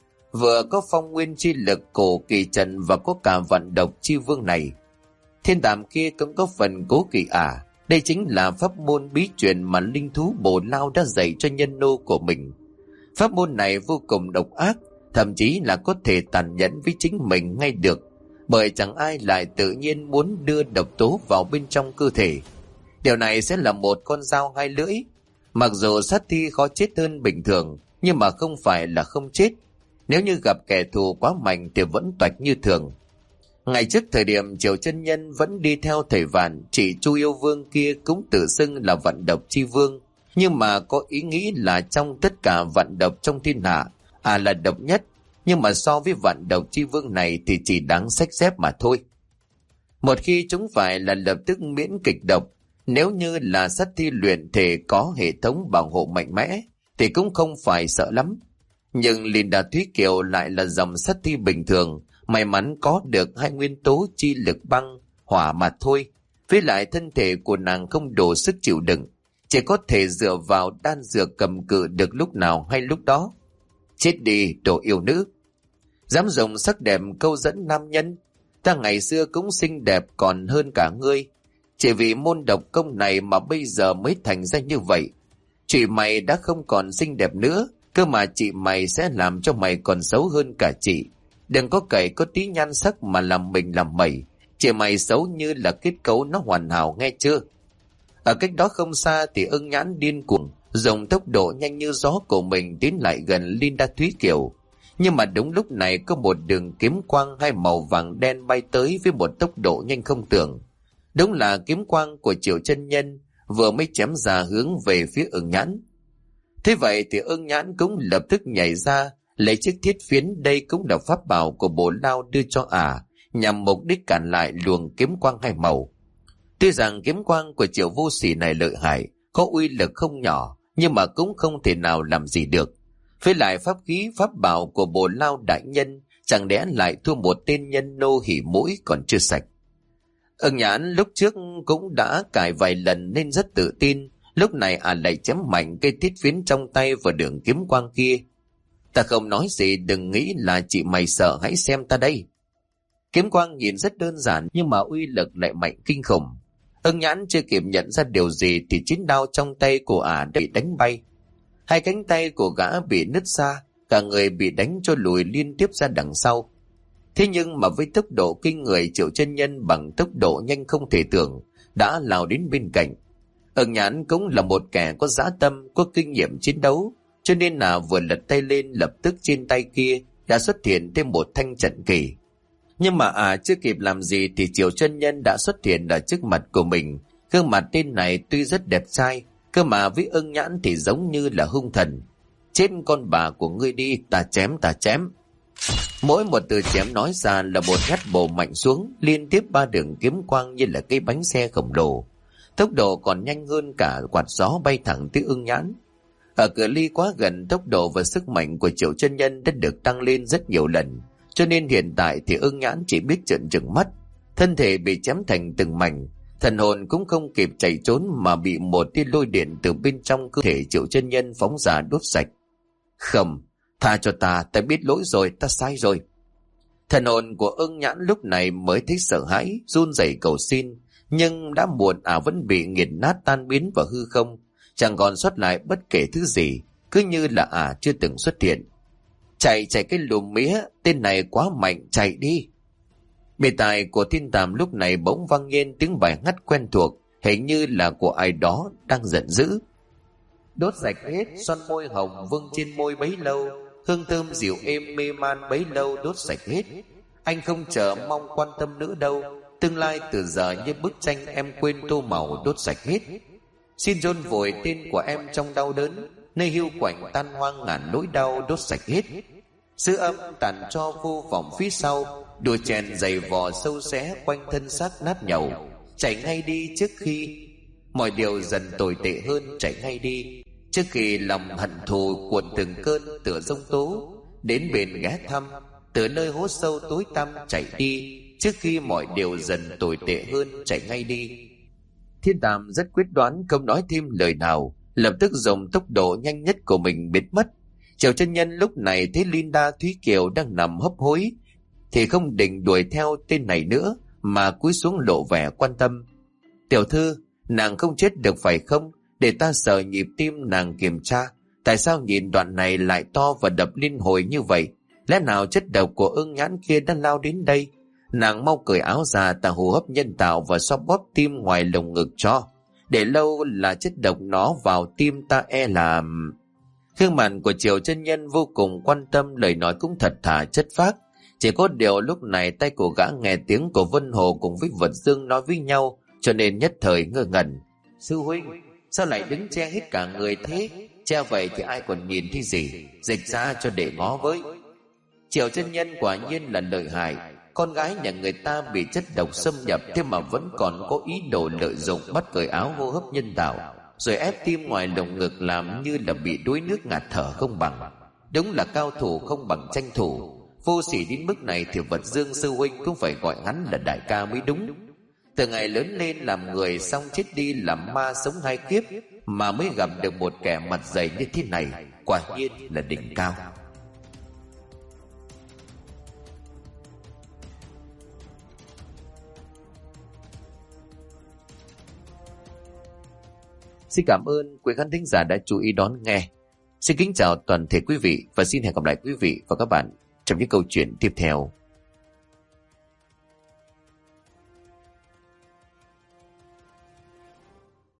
Vừa có phong nguyên chi lực cổ kỳ trần và có cả vạn độc chi vương này. Thiên tàm kia cũng có phần cố kỵ à. Đây chính là pháp môn bí truyền mà linh thú Bồ Lao đã dạy cho nhân nô của mình. Pháp môn này vô cùng độc ác, thậm chí là có thể tàn nhẫn với chính mình ngay được, bởi chẳng ai lại tự nhiên muốn đưa độc tố vào bên trong cơ thể. Điều này sẽ là một con dao hai lưỡi. Mặc dù sát thi khó chết hơn bình thường, nhưng mà không phải là không chết. Nếu như gặp kẻ thù quá mạnh thì vẫn toạch như thường. Ngày trước thời điểm Triều Chân Nhân vẫn đi theo thầy Vạn, chị Chu Yêu Vương kia cũng tự xưng là vạn độc chi vương, nhưng mà có ý nghĩ là trong tất cả vạn độc trong thiên hạ, à là độc nhất, nhưng mà so với vạn độc chi vương này thì chỉ đáng xách dép mà thôi. Một khi chúng phải là lập tức miễn kịch độc, nếu như là sát thi luyện thể có hệ thống bảo hộ mạnh mẽ thì cũng không phải sợ lắm. Nhưng Liên Đà Thúy Kiều lại là dòng sát thi bình thường, may mắn có được hai nguyên tố chi lực băng, hỏa mà thôi. Với lại thân thể của nàng không đủ sức chịu đựng, chỉ có thể dựa vào đan dược cầm cự được lúc nào hay lúc đó. Chết đi đồ yêu nữ, dám dùng sắc đẹp câu dẫn nam nhân. Ta ngày xưa cũng xinh đẹp còn hơn cả ngươi, chỉ vì môn độc công này mà bây giờ mới thành ra như vậy. Chị mày đã không còn xinh đẹp nữa, cơ mà chị mày sẽ làm cho mày còn xấu hơn cả chị. Đừng có cậy có tí nhan sắc mà làm mình làm mẩy. Chị mày xấu như là kết cấu nó hoàn hảo, nghe chưa? Ở cách đó không xa thì Ưng Nhãn điên cuồng dùng tốc độ nhanh như gió của mình tiến lại gần Liên Đa Thúy Kiều. Nhưng mà đúng lúc này có một đường kiếm quang hai màu vàng đen bay tới với một tốc độ nhanh không tưởng. Đúng là kiếm quang của Triều Chân Nhân vừa mới chém ra hướng về phía Ưng Nhãn. Thế vậy thì Ưng Nhãn cũng lập tức nhảy ra lấy chiếc thiết phiến, đây cũng là pháp bảo của Bồ Lao đưa cho ả, à, nhằm mục đích cản lại luồng kiếm quang hai màu. Tuy rằng kiếm quang của Triệu Vô Sỉ này lợi hại, có uy lực không nhỏ, nhưng mà cũng không thể nào làm gì được. Với lại pháp khí pháp bảo của Bồ Lao đại nhân chẳng lẽ lại thua một tên nhân nô hỉ mũi còn chưa sạch. Ưng Nhãn lúc trước cũng đã cài vài lần nên rất tự tin, lúc này ả à lại chém mạnh cây thiết phiến trong tay vào đường kiếm quang kia. Ta không nói gì, đừng nghĩ là chị mày sợ, hãy xem ta đây. Kiếm quang nhìn rất đơn giản nhưng mà uy lực lại mạnh kinh khủng. Ưng Nhãn chưa kịp nhận ra điều gì thì chiến đao trong tay của ả đã bị đánh bay. Hai cánh tay của gã bị nứt ra, cả người bị đánh cho lùi liên tiếp ra đằng sau. Thế nhưng mà với tốc độ kinh người, Triệu Chân Nhân bằng tốc độ nhanh không thể tưởng đã lao đến bên cạnh. Ưng Nhãn cũng là một kẻ có dã tâm, có kinh nghiệm chiến đấu, cho nên là vừa lật tay lên lập tức trên tay kia đã xuất hiện thêm một thanh trận kỳ. Nhưng mà à chưa kịp làm gì thì Triệu Chân Nhân đã xuất hiện ở trước mặt của mình. Gương mặt tên này tuy rất đẹp trai, cơ mà với Ưng Nhãn thì giống như là hung thần. Chết con bà của ngươi đi, ta chém ta chém. Mỗi một từ chém nói ra là một nhát bổ mạnh xuống, liên tiếp ba đường kiếm quang như là cái bánh xe khổng lồ. Tốc độ còn nhanh hơn cả quạt gió bay thẳng tới Ưng Nhãn. Ở cự ly quá gần, tốc độ và sức mạnh của Triệu Chân Nhân đã được tăng lên rất nhiều lần, cho nên hiện tại thì Ưng Nhãn chỉ biết trợn trừng mắt, thân thể bị chém thành từng mảnh, thần hồn cũng không kịp chạy trốn mà bị một tia lôi điện từ bên trong cơ thể Triệu Chân Nhân phóng ra đốt sạch. Không, tha cho ta, ta biết lỗi rồi, ta sai rồi. Thần hồn của Ưng Nhãn lúc này mới thấy sợ hãi, run rẩy cầu xin, nhưng đã muộn, ả vẫn bị nghiền nát tan biến vào hư không, chẳng còn sót lại bất kể thứ gì, cứ như là ả chưa từng xuất hiện. Chạy chạy cái lùm mía, tên này quá mạnh, chạy đi. Bề tai của Thiên Tàm lúc này bỗng vang lên tiếng bài hát quen thuộc, hình như là của ai đó đang giận dữ. Đốt sạch hết son môi hồng vương trên môi bấy lâu, hương thơm dịu êm mê man bấy lâu đốt sạch hết. Anh không chờ mong quan tâm nữa đâu, Tương lai từ giờ như bức tranh em quên tô màu đốt sạch hết. Xin chôn vùi tên của em trong đau đớn, nơi hiu quạnh tan hoang ngàn nỗi đau đốt sạch hết. Sứ âm tàn cho vô vọng phía sau, đùa chèn giày vò sâu xé quanh thân xác nát nhầu. Chạy ngay đi trước khi mọi điều dần tồi tệ hơn, chạy ngay đi trước khi lòng hận thù cuộn từng cơn tựa giông tố đến bền ghé thăm. Từ nơi hố sâu tối tăm chạy đi trước khi mọi điều dần tồi tệ hơn, chạy ngay đi. Thiên Tàm rất quyết đoán, không nói thêm lời nào, lập tức dùng tốc độ nhanh nhất của mình biến mất. Triệu chân nhân lúc này thấy Linda Thúy Kiều đang nằm hấp hối thì không định đuổi theo tên này nữa, mà cúi xuống lộ vẻ quan tâm. Tiểu thư, nàng không chết được phải không? Để ta sờ nhịp tim nàng kiểm tra. Tại sao nhìn đoạn này lại to và đập liên hồi như vậy? Lẽ nào chất độc của ưng nhãn kia đã lao đến đây? Nàng mau cởi áo ra, ta hô hấp nhân tạo và xoa bóp tim ngoài lồng ngực cho. Để lâu là chất độc nó vào tim ta e là... Gương mặt của Triều chân nhân vô cùng quan tâm, lời nói cũng thật thà chất phác. Chỉ có điều lúc này tay của gã nghe tiếng của Vân Hồ cùng với Vật Dương nói với nhau, cho nên nhất thời ngơ ngẩn. Sư huynh, sao lại đứng che hết cả người thế? Che vậy thì ai còn nhìn thấy gì? Dịch ra cho để ngó với. Triều chân nhân quả nhiên là lợi hại. Con gái nhà người ta bị chất độc xâm nhập, thế mà vẫn còn có ý đồ lợi dụng bắt cởi áo hô hấp nhân tạo, rồi ép tim ngoài lồng ngực làm như là bị đuối nước ngạt thở không bằng. Đúng là cao thủ không bằng tranh thủ. Vô sỉ đến mức này thì Vật Dương sư huynh cũng phải gọi hắn là đại ca mới đúng. Từ ngày lớn lên làm người xong chết đi làm ma sống hai kiếp, mà mới gặp được một kẻ mặt dày như thế này, quả nhiên là đỉnh cao. Xin cảm ơn quý khán thính giả đã chú ý đón nghe. Xin kính chào toàn thể quý vị và xin hẹn gặp lại quý vị và các bạn trong những câu chuyện tiếp theo.